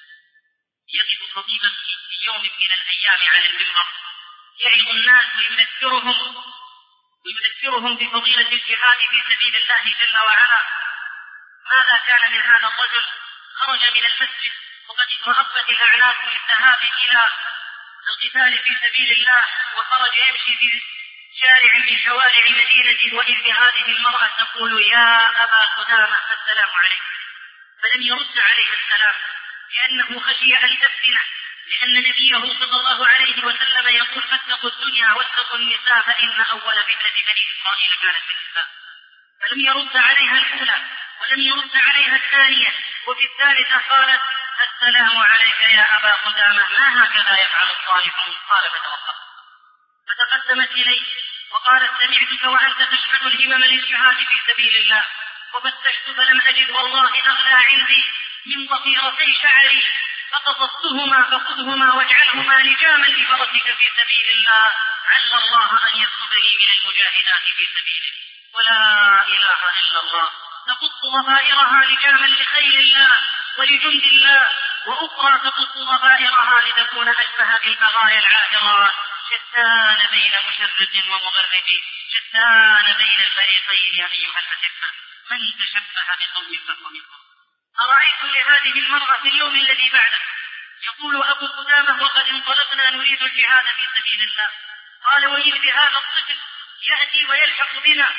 يقف خطيبا في يوم من الأيام على المنبر يعظ الناس ويذكرهم ويذكرهم بفضيلة الجهاد في سبيل الله جل وعلا. ماذا كان من هذا الرجل خرج من المسجد وقد اترأبت الأعناق للذهاب إلى القتال في سبيل الله، وخرج يمشي في شارع من شوارع مدينة، وإذ بهذه المرأة تقول: يا أبا قدامة السلام عليك. فلم يرد عليها السلام لأنه خشي أن تفتنه، لأن نبيه صلى الله عليه وسلم يقول: فاتقوا الدنيا واتقوا النساء فإن أول فتنة بني إسرائيل كانت في النساء. فلم يرد عليها الأولى ولم يرد عليها الثانية، وفي الثالثة قالت: السلام عليك يا أبا قدامة، ما هكذا يفعل الصالحون؟ قال: فتوقف. فتقدمت إليه وقالت: سمعتك وأنت تشحن الهمم للجهاد في سبيل الله، وفتشت فلم أجد والله أغلى عندي من ضفيرتي شعري، فقصصتهما فخذهما واجعلهما لجاما لفرسك في سبيل الله، عل الله أن يكتبني من المجاهدات في سبيله. ولا إله إلا الله تقص ضفائرها لجاما لخير الله ولجند الله، وأخرى تقص ضفائرها لتكون أشبه بالبغايا العاهرات، شتان بين مشرق ومغرب، شتان بين الفريقين يا أيها الأحبة، من تشبه بقوم فهو منهم. أرأيت لهذه المرأة في اليوم الذي بعده يقول أبو قدامة: وقد انطلقنا نريد الجهاد في سبيل الله. قال: وإذ بهذا الطفل يأتي ويلحق بنا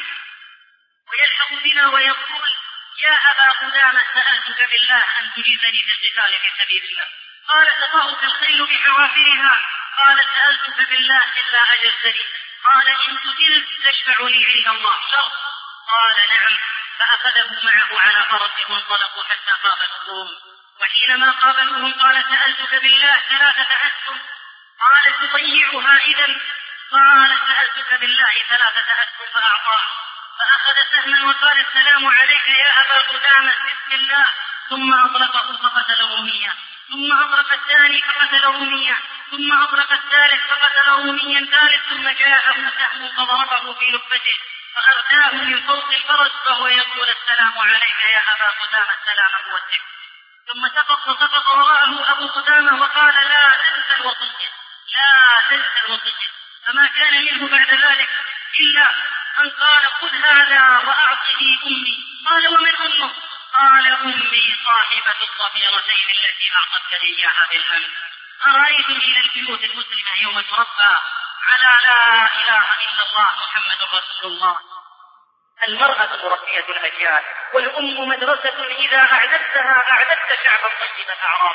ويلحق بنا ويقول: يا أبا قدامة سألتك بالله أن تجيزني في القتال في سبيل الله. قال: تطأك الخيل بحوافرها. قال: سألتك بالله إلا أجزتني. قال: إن قتلت تشفع لي عند الله شرط. قال: نعم. فأخذه معه على فرس وانطلقوا حتى قابلوهم، وحينما قابلوهم قال: سألتك بالله ثلاثة أشهر. قال: تضيعها إذن. قال: سألتك بالله ثلاثة أشهر فأعطاه. فأخذ سهما وقال: السلام عليك يا أبا قدامة بسم الله، ثم أطلقه فقتل روميا، ثم أطلق الثاني فقتل روميا، ثم أطلق الثالث فقتل روميا ثالث، ثم جاءه سهم فضربه في لبته فأرداه من فوق الفرس وهو يقول: السلام عليك يا أبا قدامة سلام موجه. ثم سقط سقط وراءه أبو قدامة وقال: لا تنسى الوصية، لا تنسى الوصية. فما كان منه بعد ذلك إلا أن قال: خذ هذا وأعطني أمي. قال: ومن أمه؟ قال: أمي صاحبة الضفيرتين التي أعطتك إياها بالأمس. أرأيتم إلى البيوت المسلمة يوم تربى على لا إله إلا الله محمد رسول الله. المرأة مربية الأجيال، والأم مدرسة إذا أعددتها أعددت شعبا طيب الأعراض.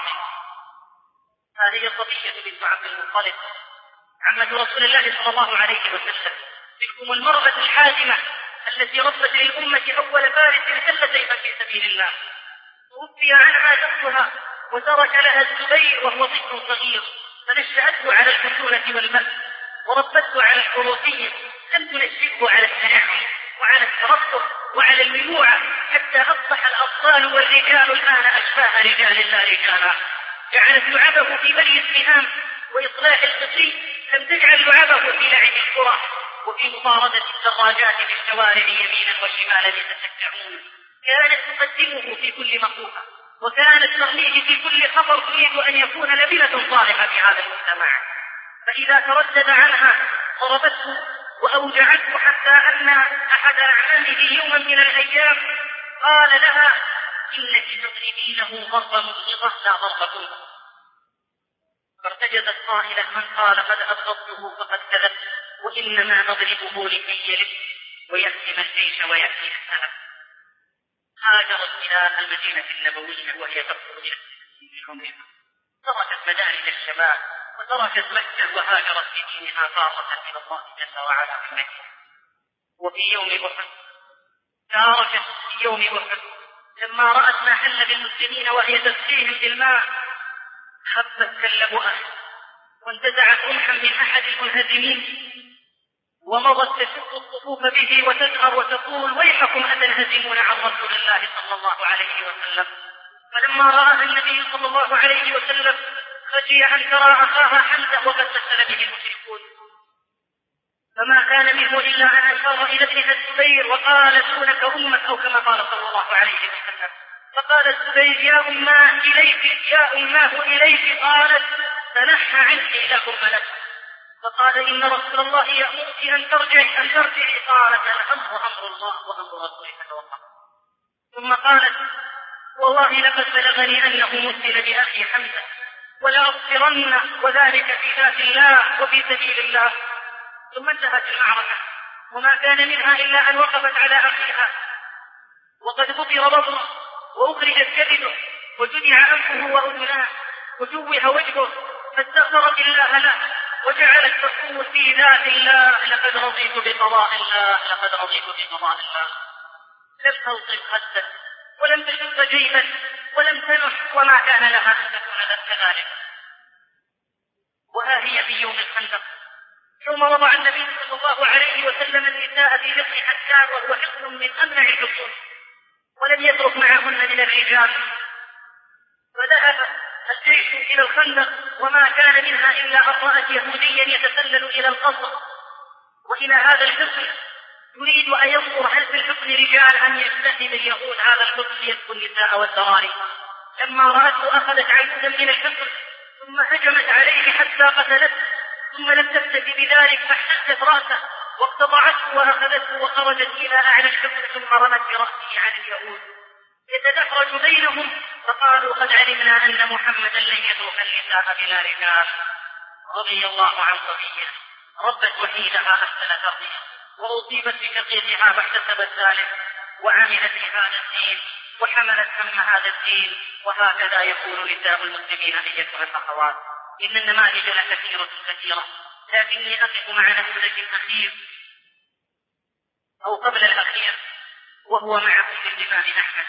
هذه الصبية بنت عبد المطلب عمة رسول الله صلى الله عليه وسلم، تلكم المرأة الحازمة التي ربت للأمة أول فارس سل سيفا في سبيل الله. توفي عنها زوجها وترك لها الزبير وهو طفل صغير، فنشأته على الخشونة والمهد وربته على الحروفية، لم تنشئه على التنعم وعلى الترفه وعلى المنوعة، حتى أصبح الأطفال والرجال الآن أشباه رجال لا رجالا. جعلت لعبه في بني السهام وإصلاح القتلي، لم تجعل لعبه في لعب الكرة وفي مطاردة الدراجات في الشوارع يمينا وشمالا يتشجعون. كانت تقدمه في كل مخوفة، وكانت ترميه في كل خطر تريد أن يكون لبنة صالحة في هذا المجتمع. فإذا تردد عنها ضربته وأوجعته، حتى أن أحد أعمامه يوما من الأيام قال لها: إنك تضربينه ضربا مغلظة لا ضربكم. فارتجزت قائلة: من قال قد أبغضته فقد كذب، وإنما نضربه لكي يلف ويهزم الجيش ويأتي السلف. هاجرت إلى المدينة النبوية وهي تقول إلى من عمرها، تركت مدارج الشباب وتركت مكة وهاجرت في دينها خاصة إلى الله جل وعلا في المدينة. وفي يوم أحد شاركت في يوم أحد لما رأت ما حل بالمسلمين وهي تسقيهم بالماء، حبت كاللبؤة وانتزعت رمحا من أحد المنهزمين ومضت تشق الصفوف به وتجهر وتقول: ويحكم أتنهزمون عن رسول الله صلى الله عليه وسلم. فلما رآها النبي صلى الله عليه وسلم خشي أن ترى أخاها حمزة وقد تسل به المشركون، فما كان منه إلا أن أشار إلى ابنها الزبير وقال: دونك أمك، أو كما قال صلى الله عليه وسلم. فقال الزبير: يا أماه إليك، يا أماه إليك. قالت: تنحى عنك إلى أملك. فقال إن رسول الله يأمرك أن ترجعي أن ترجعي. قالت الأمر أمر الله وأمر رسوله فتوقف. ثم قالت والله لقد بلغني أنه مثل بأخي حمزة ولأصبرن وذلك في ذات الله وفي سبيل الله. ثم انتهت المعركة وما كان منها إلا أن وقفت على أخيها وقد بطر بطره وأخرجت كبده وجدع أنفه وأذناه وجوه وجهه فاستغفرت الله له وجعلت تقول في ذات الله لقد رضيت بقضاء الله لقد رضيت بقضاء الله. لم توصف خدا ولم تشق جيبا ولم تنح وما كان لها أن تكون كذلك. وها هي في يوم الخندق ثم وضع النبي صلى الله عليه وسلم النساء في بطن حسان وهو حصن من أمنع الحصون ولم يترك معهن من الرجال. فذهب الجيش إلى الخندق وما كان منها إلا أن رأت يهوديا يتسلل إلى القصر وإلى هذا الحصن يريد أن ينظر هل في الحصن رجال أم يجتهد اليهود هذا الحصن يسكن النساء والذراري. لما رأته أخذت عمودا من الحصن ثم هجمت عليه حتى قتلته ثم لم تكتف بذلك فاحتجت رأسه واقتطعته وأخذته وخرجت إلى أعلى الحصن ثم رمت برأسه على اليهود يتدحرج بينهم. فقالوا قد علمنا أن محمدا لن يترك النساء بلا رجال. رضي الله عن صفية ربت وحيدها أحسن تربية وأصيبت بشقيقها فاحتسبت ذلك وعملت في هذا الدين وحملت هم هذا الدين. وهكذا يكون نساء المسلمين أيتها الأخوات. إن النماذج لكثيرة كثيرة لكني أقف مع نموذج أخير أو قبل الأخير وهو مع أم الإمام أحمد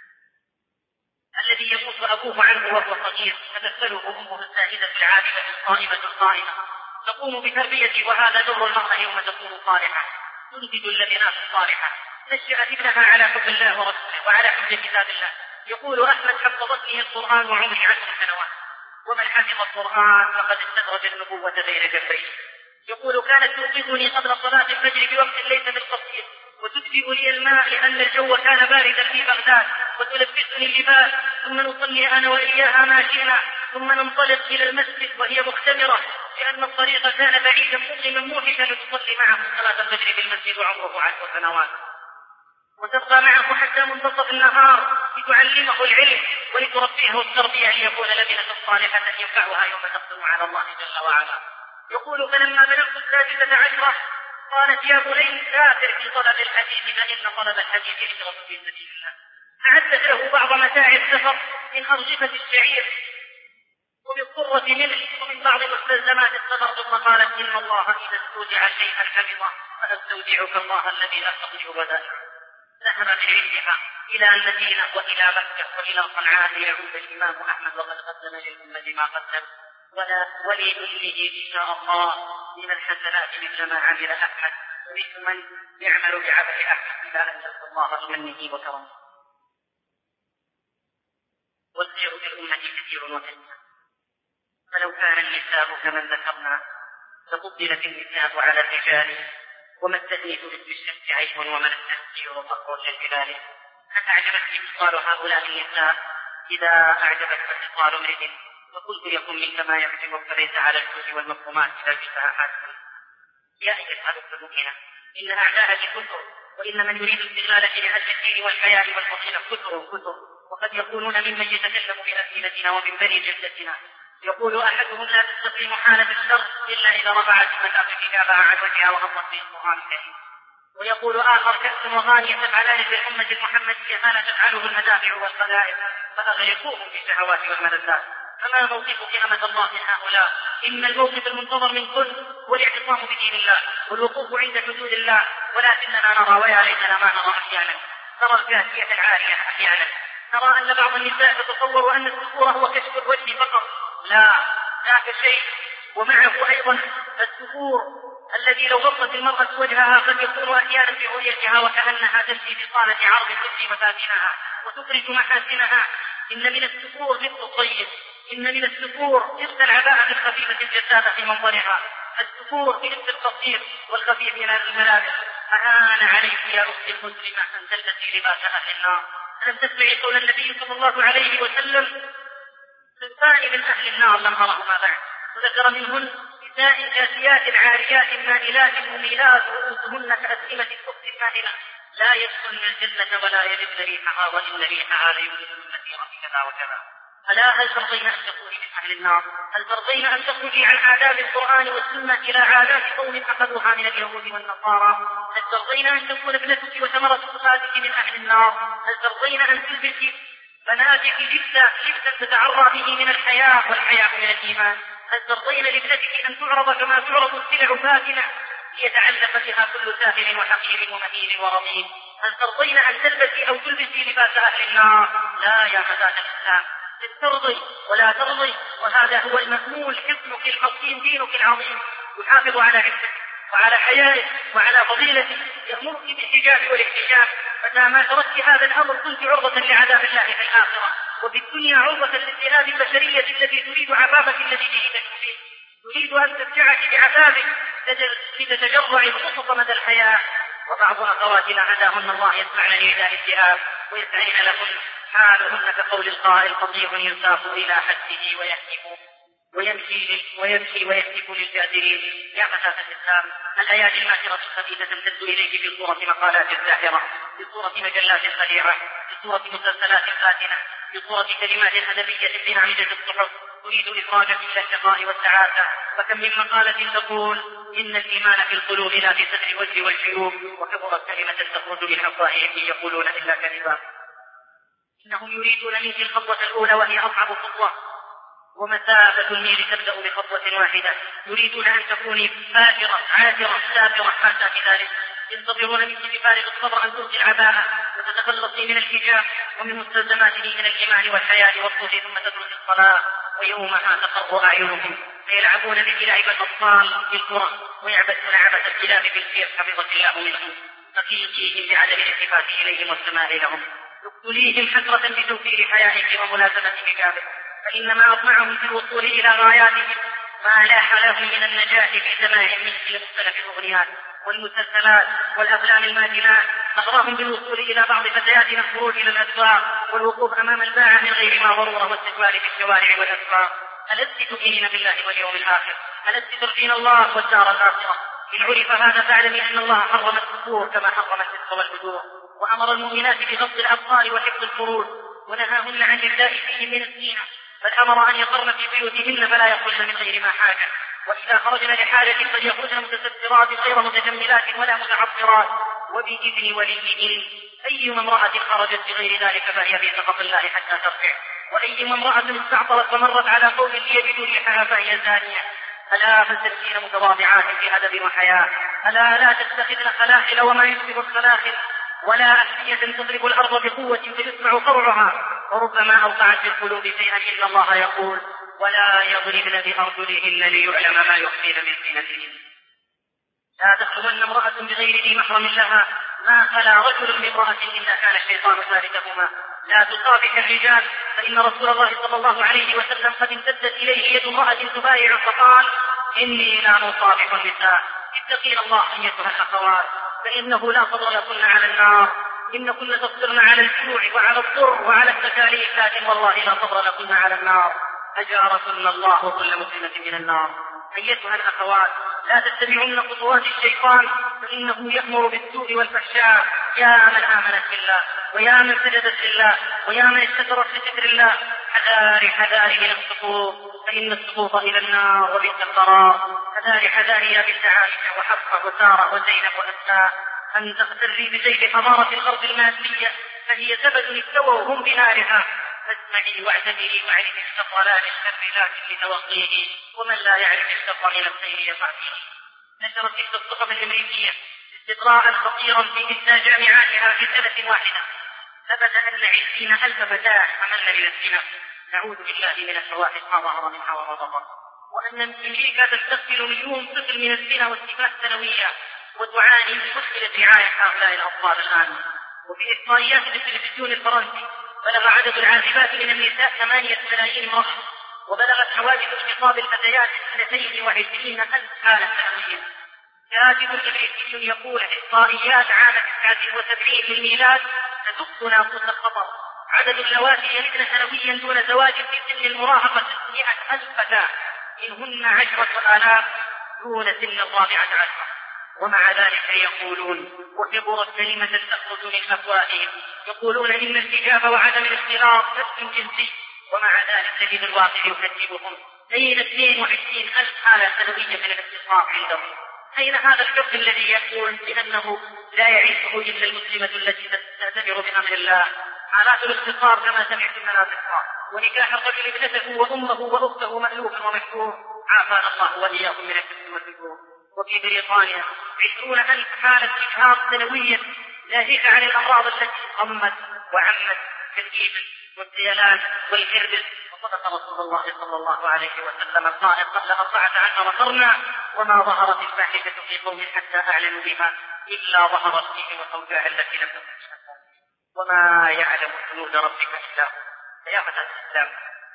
الذي يموت أبوه عنه وهو صغير فتغسله أمه الزاهدة العابدة الصائمة القائمة تقوم بتربيته. وهذا دور المرأة يوم تكون صالحة تنتج اللبنات الصالحة. نشأت ابنها على حب الله ورسوله وعلى حب كتاب الله. يقول أحمد حفظتني القرآن وعمري عشر سنوات ومن حفظ القرآن فقد استدرج النبوة بين جنبيه. يقول كانت توقظني قبل صلاة الفجر بوقت ليس بالقصير وتدفئ لي الماء لأن الجو كان باردا في بغداد وتلبسني اللباس ثم نصلي أنا وإياها ما شئنا ثم ننطلق إلى المسجد وهي مختمرة لأن الطريق كان بعيدا مظلما موحشا لتصلي معه صلاة الفجر بالمسجد وعمره عشر سنوات وتبقى معه حتى منتصف النهار لتعلمه العلم ولتربيه التربية ليكون لبنة صالحة ينفعها يوم تقدم على الله جل وعلا. يقول فلما بلغت السادسة عشرة قالت يا بني سافر في طلب الحديث فإن طلب الحديث هجرة في سبيل الله. أعدت له بعض متاع السفر من أرجفة الشعير وبالضرة منه ومن بعض مستلزمات السفر ثم قالت إن الله إذا استودع شيئا حفظه فأستودعك الله الذي لا تضيع ودائعه. ذهب بعلمها إلى المدينة وإلى مكة وإلى صنعاء ليعود الإمام أحمد وقد قدم للأمة ما قدم ولا ولأمه إن شاء الله من الحسنات مثل ما عمل أحمد ومثل من يعمل بعمل أحمد إلى أن يلقى الله بمنه وكرمه. والخير في الأمة كثير وكثير فلو كان النساء كمن ذكرنا لفضلت النساء على الرجال وما التأنيث مثل الشمس عيش ومن التأثير وفقر للجلال. أعجبتني خصال هؤلاء النساء إذا أعجبتك خصال امرئ فقلت يكن منك ما يعجبك فليس على الكل والمفهومات إذا جئتها حاسما. يا أيتها الأخت المؤمنة إن أعداءك كثر وإن من يريد استغلالك لهدم الدين والحياة والفضيلة كثر كثر وقد يكونون ممن يتكلم بألسنتنا ومن بني جلدتنا. يقول أحدهم لا تستقيم حالة الشر إلا إذا رفعت المذهب كتابها عن وجهها وغضت به القرآن الكريم. ويقول آخر كأس وغانية تفعلان في الأمة المحمدية ما لا تفعله المدافع والقذائف فأغرقوهم في الشهوات والملذات. فما موقفك أمة الله من هؤلاء؟ إن الموقف المنتظر من كل هو الاعتصام بدين الله والوقوف عند حدود الله. ولكننا نرى ويا ليتنا ما نرى أحيانا نرى الكاسية العارية أحيانا نرى أن بعض النساء تتصور أن السفور هو كشف الوجه فقط. لا ذاك شيء ومعه أيضا السفور الذي لو غطت المرأة وجهها قد يكون أحيانا في رؤيتها وكأنها تمشي في صالة عرض تبدي مفاتنها وتخرج محاسنها. إن من السفور مثل الطيب إن من السفور مثل العباءة الخفيفة الجسامة في منظرها. السفور في لبس القصير والخفيف من الملابس. أهان عليك يا أختي المسلمة أن تلبسي لباس أهل النار. ألم تسمعي قول النبي صلى الله عليه وسلم صنفان من أهل النار لم أرهما بعد وذكر منهن نساء كاسيات عاريات مائلات مميلات رؤوسهن كأسنمة الصبح المائلة لا يدخلن الجنة ولا يجدن ريحها وإن ريحها ليوجد المسيرة كذا وكذا. ألا هل ترضين أن تكوني من أهل النار؟ هل ترضين أن تخرجي عن آداب القرآن والسنة إلى عادات قوم أخذوها من اليهود والنصارى؟ هل ترضين أن تكون ابنتك وثمرة فؤادك من أهل النار؟ هل ترضين أن تلبسي بناتك لبسا لبسا تتعرى به من الحياء والحياء من الإيمان؟ هل ترضين لابنتك أن تعرض كما تعرض السلع فاتنة ليتعلق بها كل ساهل وحقير ومهين ورضيم؟ هل ترضين أن تلبسي أو تلبسي لباس أهل النار؟ لا يا فتاة الإسلام، ترضي ولا ترضي، وهذا هو المأمول. حصنك الحصين دينك العظيم يحافظ على عزتك وعلى حيائك وعلى فضيلتك، يأمرك بالحجاب والاحتجاب. فإذا ما تركت هذا الأمر كنت عرضة لعذاب الله في الآخرة، وفي الدنيا عرضة للذهاب البشرية التي تريد عذابك الذي جهدك فيه، تريد أن ترجعك بعذابك لتتجرع الخطط مدى الحياة. وبعض أخواتنا هداهن الله يسمعن لنداء الذئاب ويسعين لهن حالهن كقول القائل قطيع ينساق إلى حده ويهتف ويمشي ويمشي ويهتف للجادرين. يا فتاة الإسلام، الآيات الماثرة الخبيثة تمتد إليك في صورة مقالات الساحرة، في صورة مجلات خديعة، في صورة مسلسلات فاتنة، في صورة كلمات أدبية في أعمدة الصحف تريد إخراجك إلى الشقاء والسعادة. فكم من مقالة تقول إن الإيمان في القلوب لا في ستر الوجه والجيوب، وكبرت كلمة تخرج من أفواههم يقولون إلا كذبا. إنهم يريدون منك الخطوة الأولى وهي أصعب خطوة، ومسافة الميل تبدأ بخطوة واحدة. يريدون أن تكوني فاجرة عاجرة سافرة حتى في ذلك. ينتظرون منك بفارغ الصبر أن تلقي العباءة وتتخلصي من الحجاب ومن مستلزماته من الإيمان والحياة والصوت، ثم تدرس الصلاة. ويومها تقر أعينهم فيلعبون مثل لعب الأطفال في القرى ويعبثون عبث الكلاب بالسير حفظت الله منهم. فقيقيهم بعدم الالتفات إليهم والسماع لهم. ابتليهم حسرة بتوفير حيائك وملازمة حجابك، فإنما أطمعهم في الوصول إلى غاياتهم ما لاح لهم من النجاة في سماع مثل مختلف الأغنيات والمسلسلات والأفلام الماجنات. أغراهم بالوصول إلى بعض فتياتنا الخروج إلى الأسواق والوقوف أمام الباعة من غير ما ضرورة واستقبال في الشوارع والأسواق. ألست تؤمنين بالله واليوم الآخر؟ ألست ترجين الله والدار الآخرة؟ إن عرف هذا فاعلمي أن الله حرم الكفور كما حرم الفسق والفجور، وأمر المؤمنات بغض الأبصار وحفظ الفروج، ونهاهن عن الإبداء فيه من الزينة، بل أمر أن يقرن في بيوتهن فلا يخرجن من غير ما حاجة، وإذا خرجن لحاجة فليخرجن متسترات غير متجملات ولا متعطرات وبإذن وليهن. أيما امرأة خرجت بغير ذلك فهي في سخط الله حتى ترجع، وأيما امرأة استعطرت فمرت على قوم ليجدوا ريحها فهي زانية. ألا فلتسكين متواضعات في أدب وحياة، ألا لا تتخذن خلاخل وما يشبه الخلاخل، ولا أحذية تضرب الأرض بقوة فيسمع قرعها، وربما أوقعت في القلوب شيئا إلا الله يقول ولا يضربن بأرجلهن ليعلم ما يخفين من زينتهن. لا تخلون امرأة بغير ذي محرم لها ما خلا رجل بامرأة إلا كان الشيطان ثالثهما. لا تصافح الرجال، فإن رسول الله صلى الله عليه وسلم قد امتدت إليه يد امرأة تبايع فقال إني لا نصافح النساء. اتقين الله أيتها الأخوات، فإنه لا فضل لكن على النار، إن كن تصبرن على الجوع وعلى الضر وعلى التكاليف، لكن والله لا فضل لكن على النار. أجاركن الله وكل مسلمة من النار. أيتها الأخوات، لا تتبعن خطوات الشيطان، فإنه يأمر بالسوء والفحشاء. يا من آمنت بالله، ويا من سجدت لله، ويا من استترت بذكر الله، حذاري حذاري من السقوط، فإن السقوط إلى النار وبئس القرار. حذاري حذاري يا بنت عائشة وحفصة وسارة وزينب وأسماء أن تغتري بزيت حضارة الأرض المادية، فهي سبب استووا هم بنارها. فاسمعي واعتبري واعرفي الشر لا للشر لكن لتوقيه، ومن لا يعرف الشر من الخير يقع فيه. نشرت إحدى الصحف الأمريكية استطلاعا خطيرا في إحدى جامعاتها في سنة واحدة، ثبت أن عشرين ألف فتاة حملن من الزنا، نعوذ بالله من الفواحش ما ظهر منها وما بطن، وأن أمريكا تستقبل مليون طفل من الزنا والسفاح سنويا، وتعاني من مشكلة رعاية هؤلاء الأطفال الآن. وفي إحصائيات التلفزيون الفرنسي بلغ عدد العازبات من النساء ثمانية ملايين امرأة، وبلغت حوادث اغتصاب الفتيات اثنتين وعشرين ألف حالة سنويا. كاتب أمريكي يقول إحصائيات عام تسعة وسبعين للميلاد تدق ناقوس الخطر. عدد اللواتي يلدن سنويا دون زواج في سن المراهقة ستمائة ألف فتاة. إنهن عشرة آلاف دون سن الرابعة عشرة، ومع ذلك يقولون وكبرت كلمة تخرج من أفواههم يقولون إن الحجاب وعدم الاختلاط نفس جنسي، ومع ذلك تجد الواقع يكذبهم. أين اثنين وعشرين ألف حالة سنوية من الاغتصاب عندهم؟ أين هذا الحكم الذي يقول بأنه لا يعيشه إلا المسلمة التي تعتبر بأمر الله؟ حالات الاغتصاب كما سمعتم من الاغتصاب، ونكاح الرجل ابنته وأمه وأخته مألوف ومشهور، عافانا الله وإياكم من الكذب والفجور. وفي بريطانيا عشرون ألف حالة إجهاض سنويا، ناهيك عن الأمراض التي قمت وعمت كالإيبس والسيلان والكربس. وصدق رسول الله صلى الله عليه وسلم القائل قبل أربعة عشر قرنا: وما ظهرت الفاحشة في قوم حتى أعلنوا بها إلا ظهرت فيهم الأوجاع التي لم تكن تشهد. وما يعلم جنود ربك إلا هو. يا فتاة الإسلام،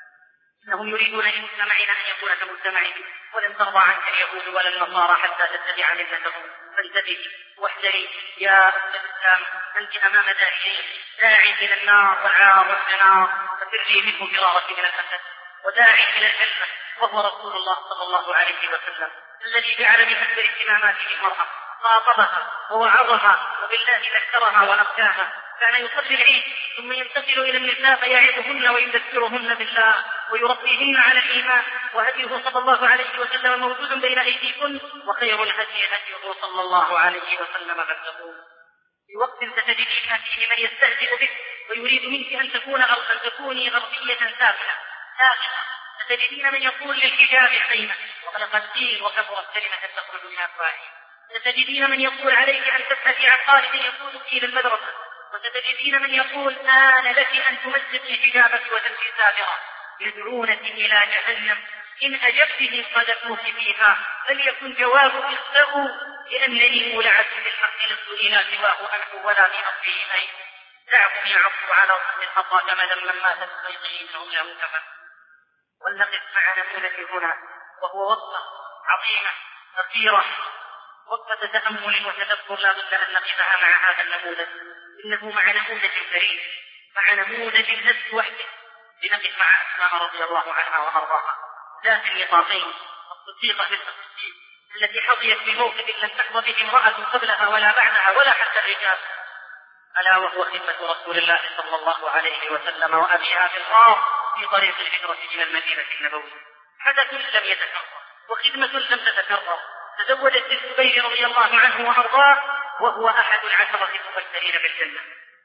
إنهم يريدون لمجتمعنا أن يكون كمجتمعهم، ولن ترضى عنك اليهود ولا النصارى حتى تتبع ملتهم. فانتبهي واحذري يا أخت الإسلام، أنت أمام داعي داعي إلى النار وعار النار، ففري منه فرارك من الأسد، وداعي إلى الجنة وهو رسول الله صلى الله عليه وسلم الذي جعل من أكبر اهتماماته المرأة، خاطبها ووعظها وبالله ذكرها ونقاها. كان يصلي العيد ثم ينتقل إلى النساء فيعظهن ويذكرهن بالله ويربيهن على الإيمان، وهديه صلى الله عليه وسلم موجود بين أيديكن، وخير الهدي هديه صلى الله عليه وسلم فاتقوه. في وقت ستجدين فيه من يستهزئ بك ويريد منك أن تكون أن تكوني غربية سافلة ساخرة، ستجدين من يقول للحجاب خيمة وخلق الدين وكبرت كلمة تخرج من أفواههم، ستجدين من يقول عليك أن تبحثي عن قائد يقودك إلى المدرسة، وستجدين من يقول آن لك أن تمزقي حجابك وتمشي سابرة. يدعونك إلى جهنم، إن أجبتهم قذفوك فيها، فليكن جوابك استووا، لأنني مولعة بالحق لست إلى سواه أنحو ولا في أصله أي. دعهم يعفو على صم الخطا كما لما ماتت بيضه منهم لا مكفى. ولنقف مع نموذج هنا، وهو وقفة عظيمة خطيرة، وقفة تأمل وتدبر لا بد أن نقفها مع هذا النموذج. إنه مع نموذج فريد، مع نموذج لست وحده. لنقف مع أسماء رضي الله عنها وأرضاها، ذات النطاقين، الصديقة بنت الصديق التي حظيت بموقف لم تحظى به امرأة قبلها ولا بعدها ولا حتى الرجال، ألا وهو خدمة رسول الله صلى الله عليه وسلم وأبيها في الغار في طريق الهجرة إلى المدينة النبوية. حدث لم يتكرر وخدمة لم تتكرر. تزوجت الزبير رضي الله عنه وأرضاه وهو أحد العشرة المبشرين بالجنة.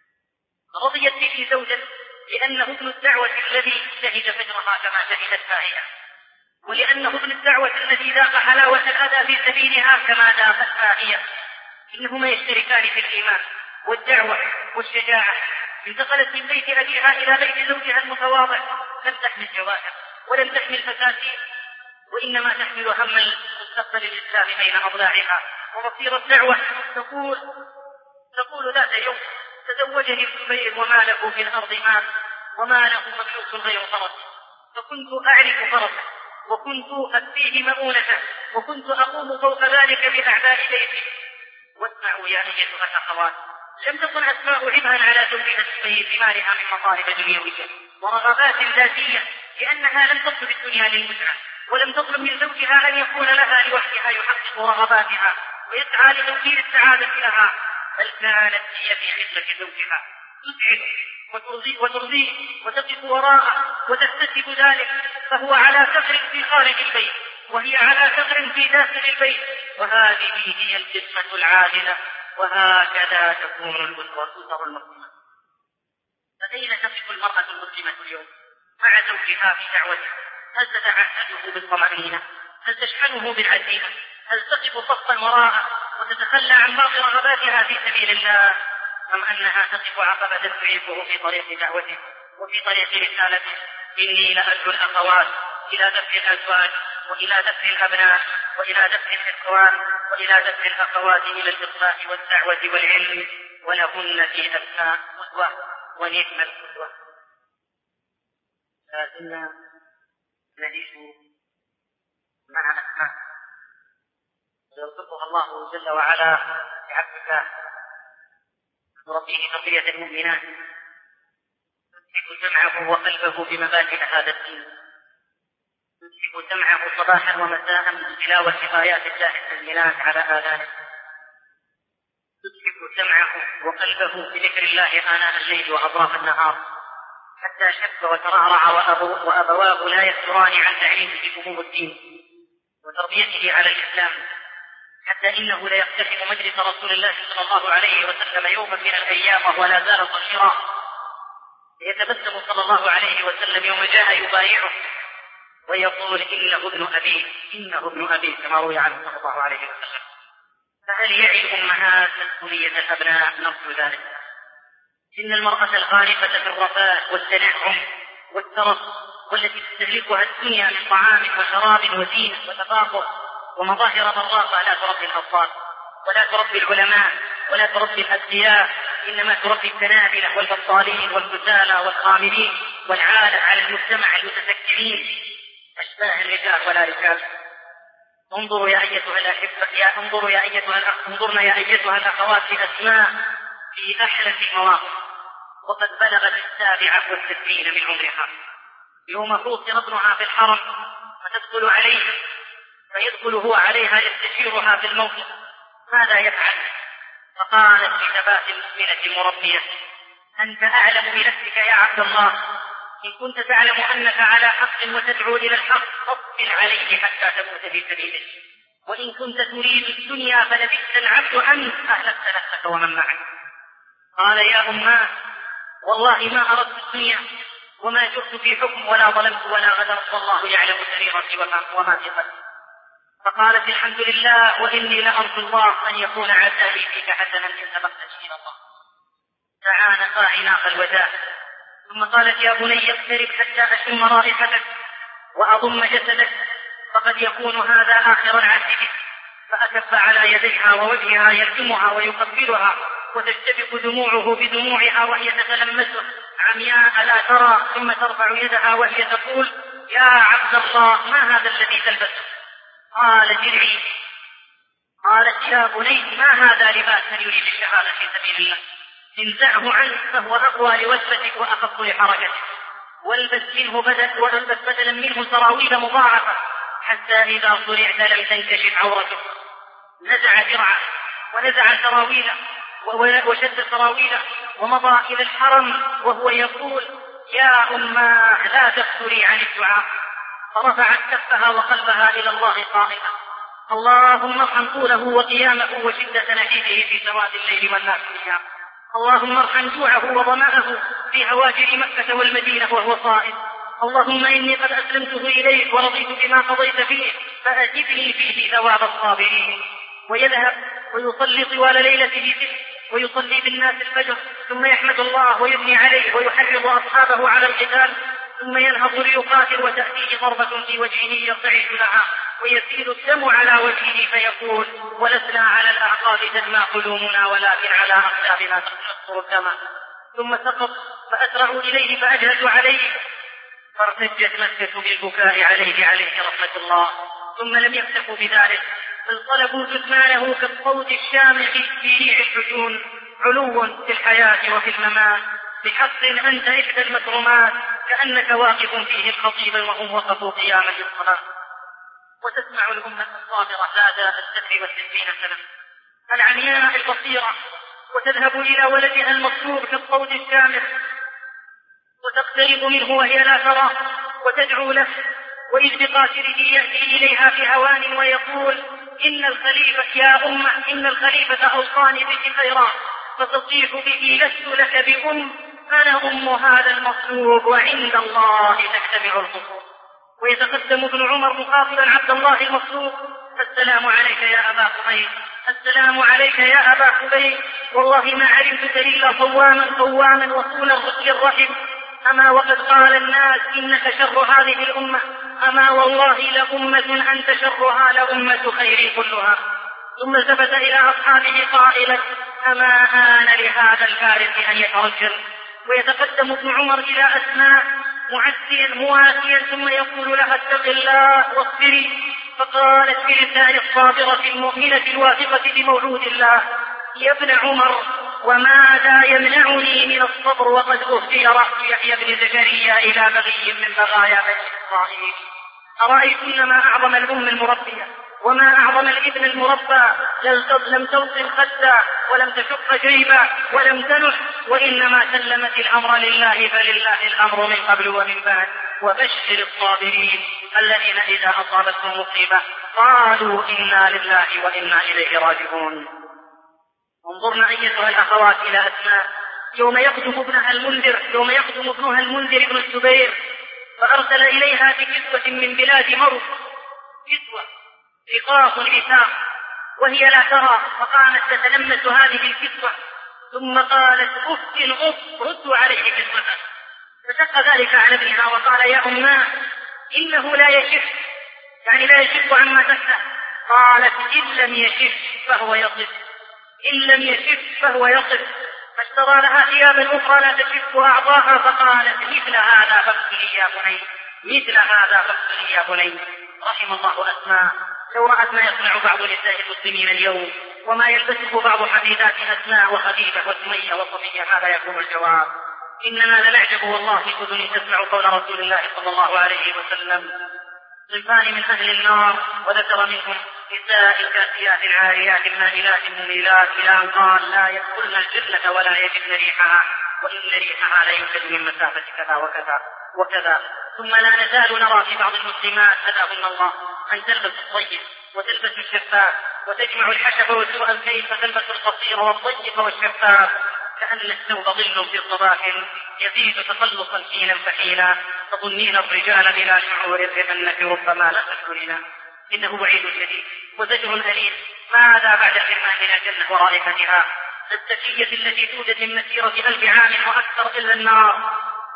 رضيت به زوجا لأنه ابن الدعوة الذي شهد فجرها كما شهدتها هي، ولأنه ابن الدعوة الذي ذاق حلاوة الأذى في سبيلها كما ذاقتها هي. إنهما يشتركان في الإيمان والدعوة والشجاعة. انتقلت من بيت أبيها إلى بيت زوجها المتواضع، لم تحمل جواهر ولم تحمل فساتين، وإنما تحمل هم المستقبل الإسلام بين أضلاعها ومصير الدعوة. تقول تقول ذات يوم: تزوجني الزبير وما له في الأرض مال وما له مملوك غير فرس، فكنت أعرف فرسه وكنت أكفيه مؤونته وكنت أقوم فوق ذلك بأعباء بيتي. واسمعوا يا أيتها الأخوات، لم تكن أسماء عبها على زوجها الزبير بمالها من مطالب دنيوية ورغبات ذاتية، لأنها لم تطلب الدنيا للمتعة، ولم تطلب من زوجها أن يكون لها لوحدها يحقق رغباتها ويسعى لتوفير السعادة لها، بل كانت هي في خدمة زوجها، تسعده وترضيه وترضيه وتقف وراءه وتكتسب ذلك، فهو على ثغر في خارج البيت وهي على ثغر في داخل البيت، وهذه هي القسمة العادلة، وهكذا تكون الأسرة المسلمة. فأين تقف المرأة المسلمة اليوم مع زوجها في دعوته؟ هل تتعهده بالطمأنينة؟ هل تشحنه بالعزيمة؟ هل تقف صفا وراءه وتتخلى عن بعض رغباتها في سبيل الله، أم أنها تقف عقبة تعيقه في طريق دعوته وفي طريق رسالته؟ إني لأدعو الأخوات إلى دفع الأزواج وإلى دفع الأبناء وإلى دفع الإخوان وإلى دفع الأخوات إلى الإصلاح والدعوة والعلم، ولهن في أبناء قدوة ونعم القدوة. لازلنا نعيش مع أسماء يرزقها الله جل وعلا بعبدك ربه بقية المؤمنات، يمسك سمعه وقلبه بمبادئ هذا الدين، يمسك سمعه صباحا ومساء من تلاوة آيات الله التنزيلات على آذانه، تسكت سمعه وقلبه بذكر الله آناء الليل وأطراف النهار، حتى شب وترعرع وأبواب لا يفتران عن تعليمه بأمور الدين وتربيته على الإسلام، حتى إنه ليقتحم مجلس رسول الله صلى الله عليه وسلم يوما من الأيام وهو لا زال صغيرا، ليتبسم صلى الله عليه وسلم يوم جاء يبايعه ويقول إنه ابن أبيه إنه ابن أبيه كما روي عنه صلى الله عليه وسلم. فهل يعي الأمهات مسؤولية الأبناء؟ نرجو ذلك. إن المرأة الغارقة في الرفاه والتنعم والترف والتي تستهلكها الدنيا من طعام وشراب وزينة وتفاخر ومظاهر براقة لا تربي الأطفال ولا تربي العلماء ولا تربي الأذكياء، إنما تربي التنابلة والبطالين والكسالى والخاملين والعالة على المجتمع المتسكرين أشباه الرجال ولا رجال. انظروا يا أيتها الأحبة يا انظروا يا أيتها الأخ انظرنا يا أيتها الأخوات في أسماء في أحلف المواقف، وقد بلغت السابعة والستين من عمرها يوم حوصر ابنها في الحرم، فتدخل عليه فيدخل هو عليها يستشيرها في الموقف ماذا يفعل؟ فقالت بثبات مؤمنة مربية: أنت أعلم بنفسك يا عبد الله، إن كنت تعلم أنك على حق وتدعو إلى الحق فاصبر عليه حتى تموت في سبيله، وإن كنت تريد الدنيا فلبئس العبد أنت أهلكت نفسك ومن معك. قال: يا أماه، والله ما أردت الدنيا وما جرت في حكم ولا ظلمت ولا غدرت، والله يعلم سريرتي وما في قلبي. فقالت: الحمد لله، وإني لأرجو الله أن يكون عزائي فيك حسنا إن سبقتني إلى الله. تعانقا عناق الوداع، ثم قالت: يا بني اقترب حتى أشم رائحتك وأضم جسدك، فقد يكون هذا آخر العهد بك. فأكف على يديها ووجهها يلزمها ويقبلها، وتشتبك دموعه بدموعها وهي تتلمسه عمياء لا ترى، ثم ترفع يدها وهي تقول: يا عبد الله، ما هذا الذي تلبسه؟ قال: درعي. قالت: يا بني، ما هذا لباس يريد الشهادة في سبيل الله، انزعه عنك فهو أقوى لوثبتك وأخف لحركتك، والبس منه بدل والبس بدلا منه سراويل مضاعفة، حتى إذا صرعت لم تنكشف عورتك. نزع درعه ونزع سراويله وشد سراويله ومضى إلى الحرم وهو يقول: يا أماه، لا تفتري عن الدعاء. فرفعت كفها وقلبها إلى الله قائمة: اللهم ارحم طوله وقيامه وشدة نشيده في سواد الليل والناس نيام، اللهم ارحم جوعه وظمأه في هواجر مكة والمدينة وهو صائم، اللهم إني قد أسلمته إليك ورضيت بما قضيت فيه فأجبني فيه ثواب الصابرين. ويذهب ويصلي طوال ليلته ويصلي بالناس الفجر، ثم يحمد الله ويثني عليه ويحرض أصحابه على القتال، ثم ينهض ليقاتل وتأتيه ضربة في وجهه يرتعش لها ويسيل الدم على وجهه فيقول: ولسنا على الأعقاب تدمى قلوبنا ولكن على أقدامنا تقطر الدم. ثم سقط فأسرعوا إليه فأجهزوا عليه، فارتجت مكة بالبكاء عليه عليه رحمة الله. ثم لم يكتفوا بذلك، بل طلبوا جثمانه كالصوت الشامخ في ريع الحجون، علوا في الحياة وفي الممات، بحق أنت إحدى المكرمات، كأنك واقف فيه الخطيب وهم وقفوا قياما للصلاة. وتسمع الأمة الصابرة ذات السبع والستين سنة العمياء البصيرة، وتذهب إلى ولدها المصلوب كالصوت الشامخ، وتقترب منه وهي لا ترى وتدعو له، وإذ بقاتله يأتي إليها في هوان ويقول: إن الخليفة يا أمة إن الخليفة أوصاني بك خيرا، فتصيح به: لست لك بأم، أنا أم هذا المصلوب، وعند الله تجتمع الخصوم. ويتقدم ابن عمر مخاطبا عبد الله المصلوب: السلام عليك يا أبا قبيل، السلام عليك يا أبا قبيل، والله ما علمتك إلا صواما قواما وصولا للرحم، أما وقد قال الناس إنك شر هذه الأمة، أما والله لأمة أنت شرها لأمة خير كلها. ثم التفت إلى أصحابه قائلا: أما آن لهذا الفارس أن يترجل. ويتقدم ابن عمر إلى أسماء معسيا مواسيا، ثم يقول لها: اتق الله واصبري. فقالت بلسان الصابرة المؤمنة الواثقة بموعود الله: يا ابن عمر، وماذا يمنعني من الصبر وقد أهدي رأس يحيى بن زكريا إلى بغي من بغايا بني إسرائيل. أرأيتن ما أعظم الأم المربية وما أعظم الابن المربى، لم توصل خدا ولم تشق جيبا ولم تنح، وإنما سلمت الأمر لله، فلله الأمر من قبل ومن بعد. وبشر الصابرين الذين إذا أصابتهم مصيبة قالوا إنا لله وإنا إليه راجعون. انظرنا أيتها الأخوات إلى أسماء يوم يقدم ابنها المنذر يوم يقدم ابنها المنذر ابن الزبير، فأرسل إليها بكسوة من بلاد مرو، كسوة رقاق عتاق وهي لا ترى، فقامت تتلمس هذه الكسوة ثم قالت أف أف ردوا عليه كسوته، فشق ذلك على ابنها وقال يا أماه إنه لا يشف، يعني لا يشف عما تكره. قالت إن لم يشف فهو يصف، إن لم يشف فهو يصف، فاشترى لها ثيابا أخرى لا تشف أعضاها، فقالت مثل هذا فاغسلي يا بني، مثل هذا فاغسلي يا بني. رحم الله أسماء، لو رأت ما يصنع بعض نساء المسلمين اليوم وما يلبسه بعض حديثات أسماء وخديجة وسمية وصفية، هذا يكون الجواب. إننا لنعجب والله بأذن تسمع قول رسول الله صلى الله عليه وسلم صنفان من أهل النار، وذكر منهم نساء كاسيات عاريات مائلات مميلات، إلى أن قال لا يدخلن الجنة ولا يجدن ريحها، وإن ريحها لا يوجد من مسافة كذا وكذا وكذا. ثم لا نزال نرى في بعض المسلمات هداهن الله أن تلبس الطيب وتلبس الشفاف وتجمع الحشف وسوء كيف تلبس القصير والضيق والشفاف، كأن الثوب ظل في الصباح يزيد تخلصا حينا فحينا، تظنين الرجال بلا شعور بأنك ربما لا تشعرين. إنه وعيد شديد وزجر أليم، ماذا بعد الحرمان من الجنة ورائحتها الزكية التي توجد من مسيرة ألف عام وأكثر إلا النار.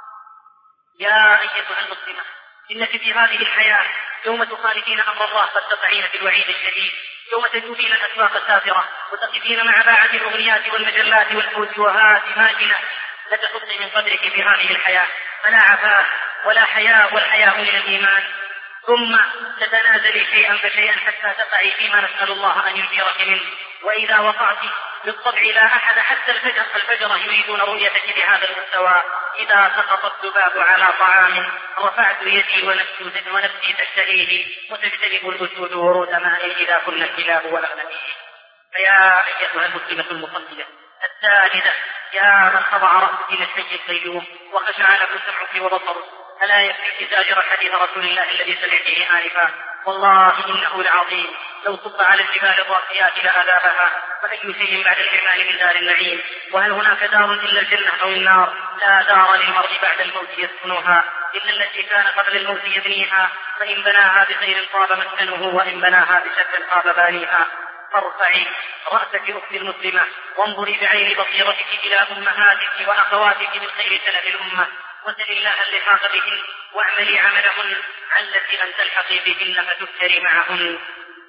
يا أيتها المسلمة إنك في هذه الحياة يوم تخالفين أمر الله قد تقعين في الوعيد الشديد، يوم تجوبين الأسواق السافرة وتقفين مع باعة الأغنيات والمجلات والفوتوهات ماجنة، لتحطي من قدرك في هذه الحياة فلا عفاف ولا حياء، والحياء من الإيمان. ثم تتنازلي شيئا فشيئا حتى تقعي فيما نسأل الله أن يجيرك منه، وإذا وقعت بالطبع لا أحد حتى الفجر الفجر يريدون رؤيتك بهذا المستوى. إذا سقط الذباب على طعام رفعت يدي ونفسي ونفسي تشتهيه، وتجتنب الأسود ورود ماء إذا كنا الكلاب والأغنمية. فيا أيتها المسلمة المصلية الساجدة، يا من خضع رأسك إلى الحي القيوم وخشع له سمعك وبصرك، ألا يكفيك زاجر حديث رسول الله الذي سمعته آنفا؟ والله إنه لعظيم، لو صب على الجبال الراسيات لأذابها، فأي شيء بعد الحرمان من دار النعيم؟ وهل هناك دار إلا الجنة أو النار؟ لا دار للمرء بعد الموت يسكنها إلا التي كان قبل الموت يبنيها، فإن بناها بخير طاب مسكنه، وإن بناها بشر طاب بانيها. فارفعي رأسك أختي المسلمة وانظري بعين بصيرتك إلى أمهاتك وأخواتك من خير سلف الأمة، وسل الله اللحاق بهن واعملي عملهن، علك أن تلحقي بهن فتذكري معهن.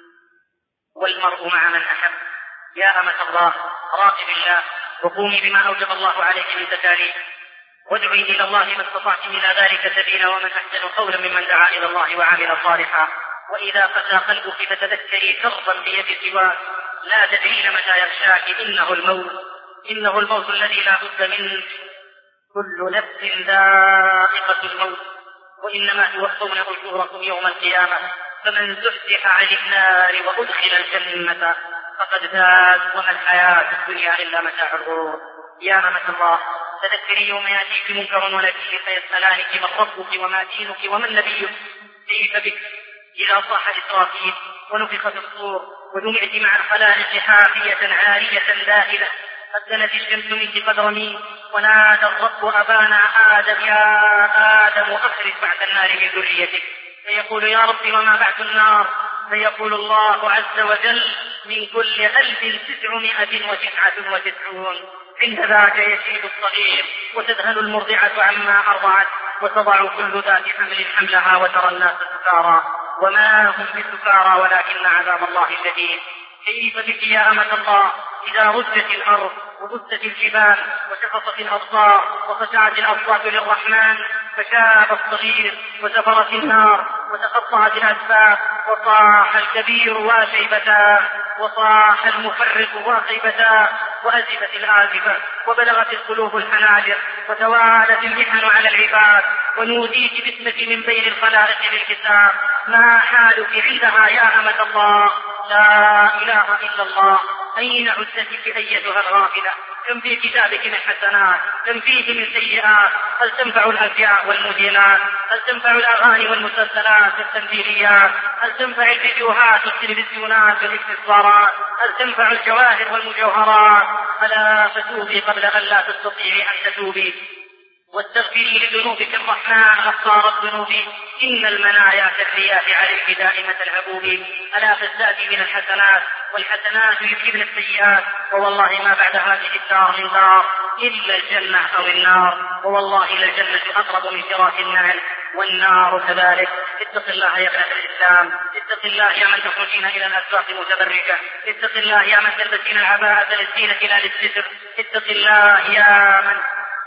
والمرء مع من أحب. يا أمة الله راقب الله وقومي بما أوجب الله عليك من تكاليف، وادعي إلى الله ما استطعت إلى ذلك سبيلا، ومن أحسن قولا ممن دعا إلى الله وعمل صالحا. وإذا فتى قلبك فتذكري كربا بيد سواك، لا تدرين متى يغشاك، إنه الموت إنه الموت الذي لا بد منه. كل نفس ذائقة الموت، وإنما توفون أجوركم يوم القيامة، فمن زحزح عن النار وأدخل الجنة فقد فاز، وما الحياة الدنيا إلا متاع الغرور. يا أمة الله تذكري يوم يأتيك منكر ونكير فيسألانك من ربك وما دينك ومن نبيك، كيف بك إذا صاح إسرافيل ونفخ في الصور ودمعت مع الخلائق حافية عارية ذاهلة، قد دنت الشمس منك قدر مين، ونادى الرب أبانا آدم يا آدم أخرج بعث النار من ذريتك، فيقول يا رب وما بعث النار؟ فيقول الله عز وجل من كل ألف تسعمائة وتسعة وتسعون. عند ذاك يشيب الصغير وتذهل المرضعة عما أرضعت، وتضع كل ذات حمل حملها، وترى الناس سكارى وما هم بسكارى ولكن عذاب الله شديد. كيف بك يا أمة الله إذا رجت الأرض ودست الجبال وشخصت الأبصار وخشعت الأصوات للرحمن، فشاب الصغير وزفرت النار وتقطعت الأسباب، وصاح الكبير وشيبتاه، وصاح المفرق وخيبتاه، وأزفت الآزفة، وبلغت القلوب الحناجر، وتوالت المحن على العباد، ونوديك باسمك من بين الخلائق بالكتاب، ما حالك عندها يا أمة الله؟ لا إله إلا الله. أين عزتك أيتها الغافلة؟ كم في كتابك من حسنات، كم فيه من سيئات. هل تنفع الأزياء والموديلات؟ هل تنفع الأغاني والمسلسلات والتمثيليات؟ هل تنفع الفيديوهات والتلفزيونات والاكسسوارات؟ هل تنفع الجواهر والمجوهرات؟ ألا فتوبي قبل أن لا تستطيعي أن تتوبي، واستغفري لذنوبك الرحمن غفار الذنوب. إن المنايا كالرياح عليك دائمة الهبوب. ألا فازدادي من الحسنات، والحسنات يذهبن السيئات. ووالله ما بعد هذه الدار من دار إلا الجنة أو النار، ووالله للجنة أقرب من فراش النعل، والنار كذلك. اتق الله يا بنات الإسلام، اتق الله يا من تخرجين إلى الأسواق متبركة، اتق الله يا من تلبسين العباءة للزينة لا للستر، اتق الله يا من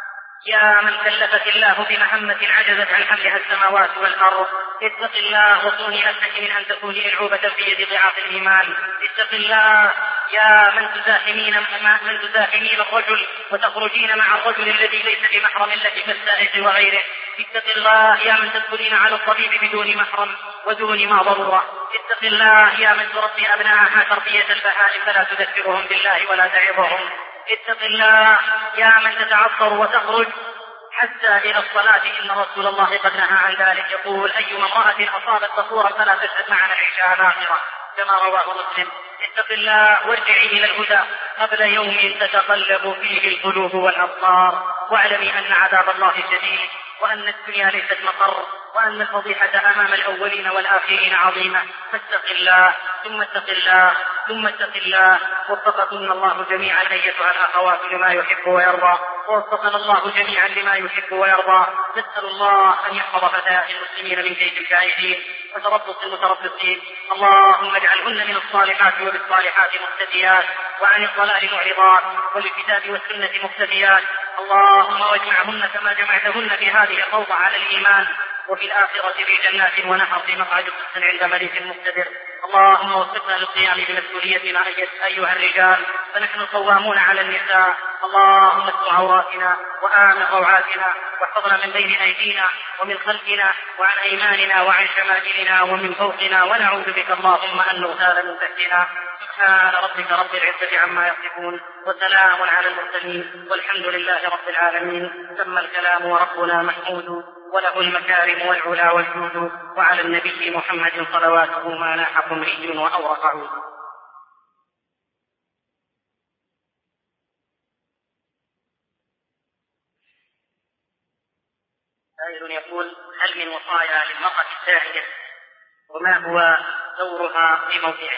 يا من كلفك الله بمهمة عجزت عن حملها السماوات والأرض. اتق الله وصوني نفسك من أن تكوني ألعوبة في يد ضعاف الإيمان. اتق الله يا من تزاحمين من تزاحمين الرجل وتخرجين مع الرجل الذي ليس بمحرم لك كالسائق وغيره. اتق الله يا من تدخلين على الطبيب بدون محرم ودون ما ضرورة. اتق الله يا من تربي أبنائها تربية البهائم فلا تذكرهم بالله ولا تعظهم. اتق الله يا من تتعطر وتخرج حتى إلى الصلاة، إن رسول الله قد نهى عن ذلك، يقول أيما امرأة أصابت بخورا فلا تشهد معنا العشاء الآخرة، كما رواه مسلم. اتق الله وارجعي إلى الهدى قبل يوم تتقلب فيه القلوب والأبصار، واعلمي أن عذاب الله شديد، وأن الدنيا ليست مقر، وأن الفضيحة أمام الأولين والآخرين عظيمة. فاتق الله ثم اتق الله ثم اتق الله. وفقكم الله جميعا أيتها الأخوات لما يحب ويرضى، ووفقنا الله جميعا لما يحب ويرضى. نسأل الله أن يحفظ فتيات المسلمين من كيد الكائدين وتربص المتربصين. اللهم اجعلهن من الصالحات وبالصالحات مقتديات، وعن الضلال معرضات، والكتاب والسنة مقتديات. اللهم واجمعهن كما جمعتهن في هذه الروضة على الإيمان، وفي الآخرة في جنات ونهر في مقعد صدق عند مليك مقتدر. اللهم وفقنا للقيام بمسؤوليتنا أيها الرجال، فنحن قوامون على النساء. اللهم استر عوراتنا وآمن روعاتنا، واحفظنا من بين أيدينا ومن خلفنا وعن أيماننا وعن شمائلنا ومن فوقنا، ونعوذ بك اللهم أن نغتال من تحتنا. سبحان ربك رب العزة عما يصفون، وسلام على المرسلين، والحمد لله رب العالمين. تم الكلام وربنا محمود، وله المكارم والعلا والجود، وعلى النبي محمد صلواته ما لاح قمري وأورق عود. سائل يقول: هل من وصايا للمرأة الداعية، وما هو دورها في موضعه؟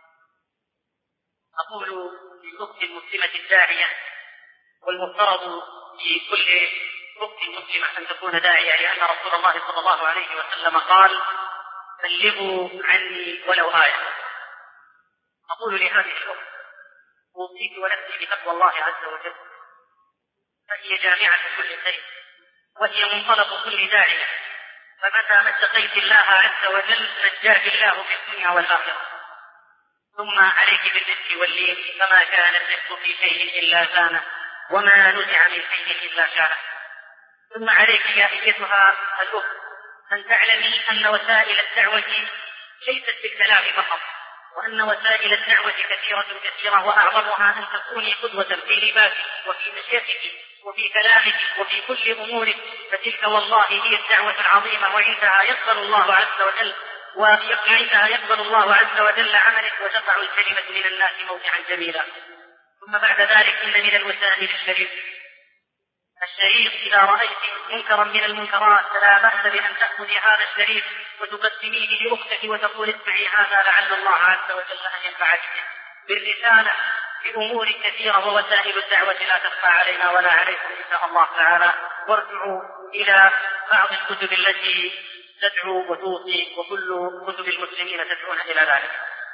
أقول للأخت المسلمة الداعية، والمفترض في كل أخت مسلمة أن تكون داعية، لأن رسول الله صلى الله عليه وسلم قال: بلغوا عني ولو آية. أقول لهذه الأخت: أوصيك ونفسي بتقوى الله عز وجل، فهي جامعة كل خير، وهي منطلق كل داعية، فمتى ما اتقيت الله عز وجل نجاك الله في الدنيا والآخرة. ثم عليك بالرزق واللين، فما كان الرزق في شيء إلا زانه، وما نزع من شيء إلا شانه. ثم عليك يا أيتها الأخت أن تعلمي أن وسائل الدعوة ليست بالكلام فقط، وأن وسائل الدعوة كثيرة كثيرة، وأعظمها أن تكوني قدوة في لباسك وفي مشيتك وفي كلامك وفي كل أمورك، فتلك والله هي الدعوة العظيمة، وعندها يقبل الله عز وجل وعندها يقبل الله عز وجل عملك، وتقع الكلمة من الناس موضعا جميلا. ثم بعد ذلك إن من الوسائل الشريف الشريف إذا رأيت منكرا من المنكرات فلا بأس بأن تأخذي هذا الشريف وتقدميه لأختك وتقول: اسمعي هذا لعل الله عز وجل أن ينفعك بالرسالة بأمور كثيرة، ووسائل الدعوة لا تخفى علينا ولا عليكم إن شاء الله تعالى. وارجعوا إلى بعض الكتب التي تدعو وتوصي، وكل كتب المسلمين تدعون إلى ذلك.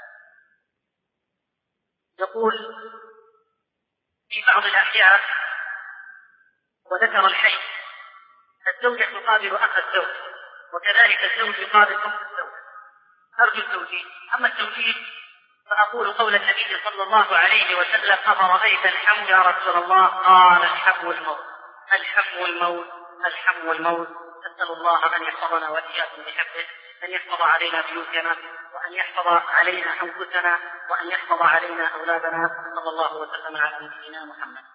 يقول في بعض الأحيان، وذكر الحي: الزوجة تقابل أخ الزوج، وكذلك الزوج يقابل أخ الزوج. أرجو التوجيه. أما التوجيه فأقول قول النبي صلى الله عليه وسلم: أفرأيت الحم يا رسول الله؟ قال: الحم الموت. الحم الموت الحم والموت. نسأل الله أن يحفظنا وإياكم بحفظه، أن يحفظ علينا بيوتنا، وأن يحفظ علينا أنفسنا، وأن يحفظ علينا أولادنا. صلى الله وسلم على نبينا محمد.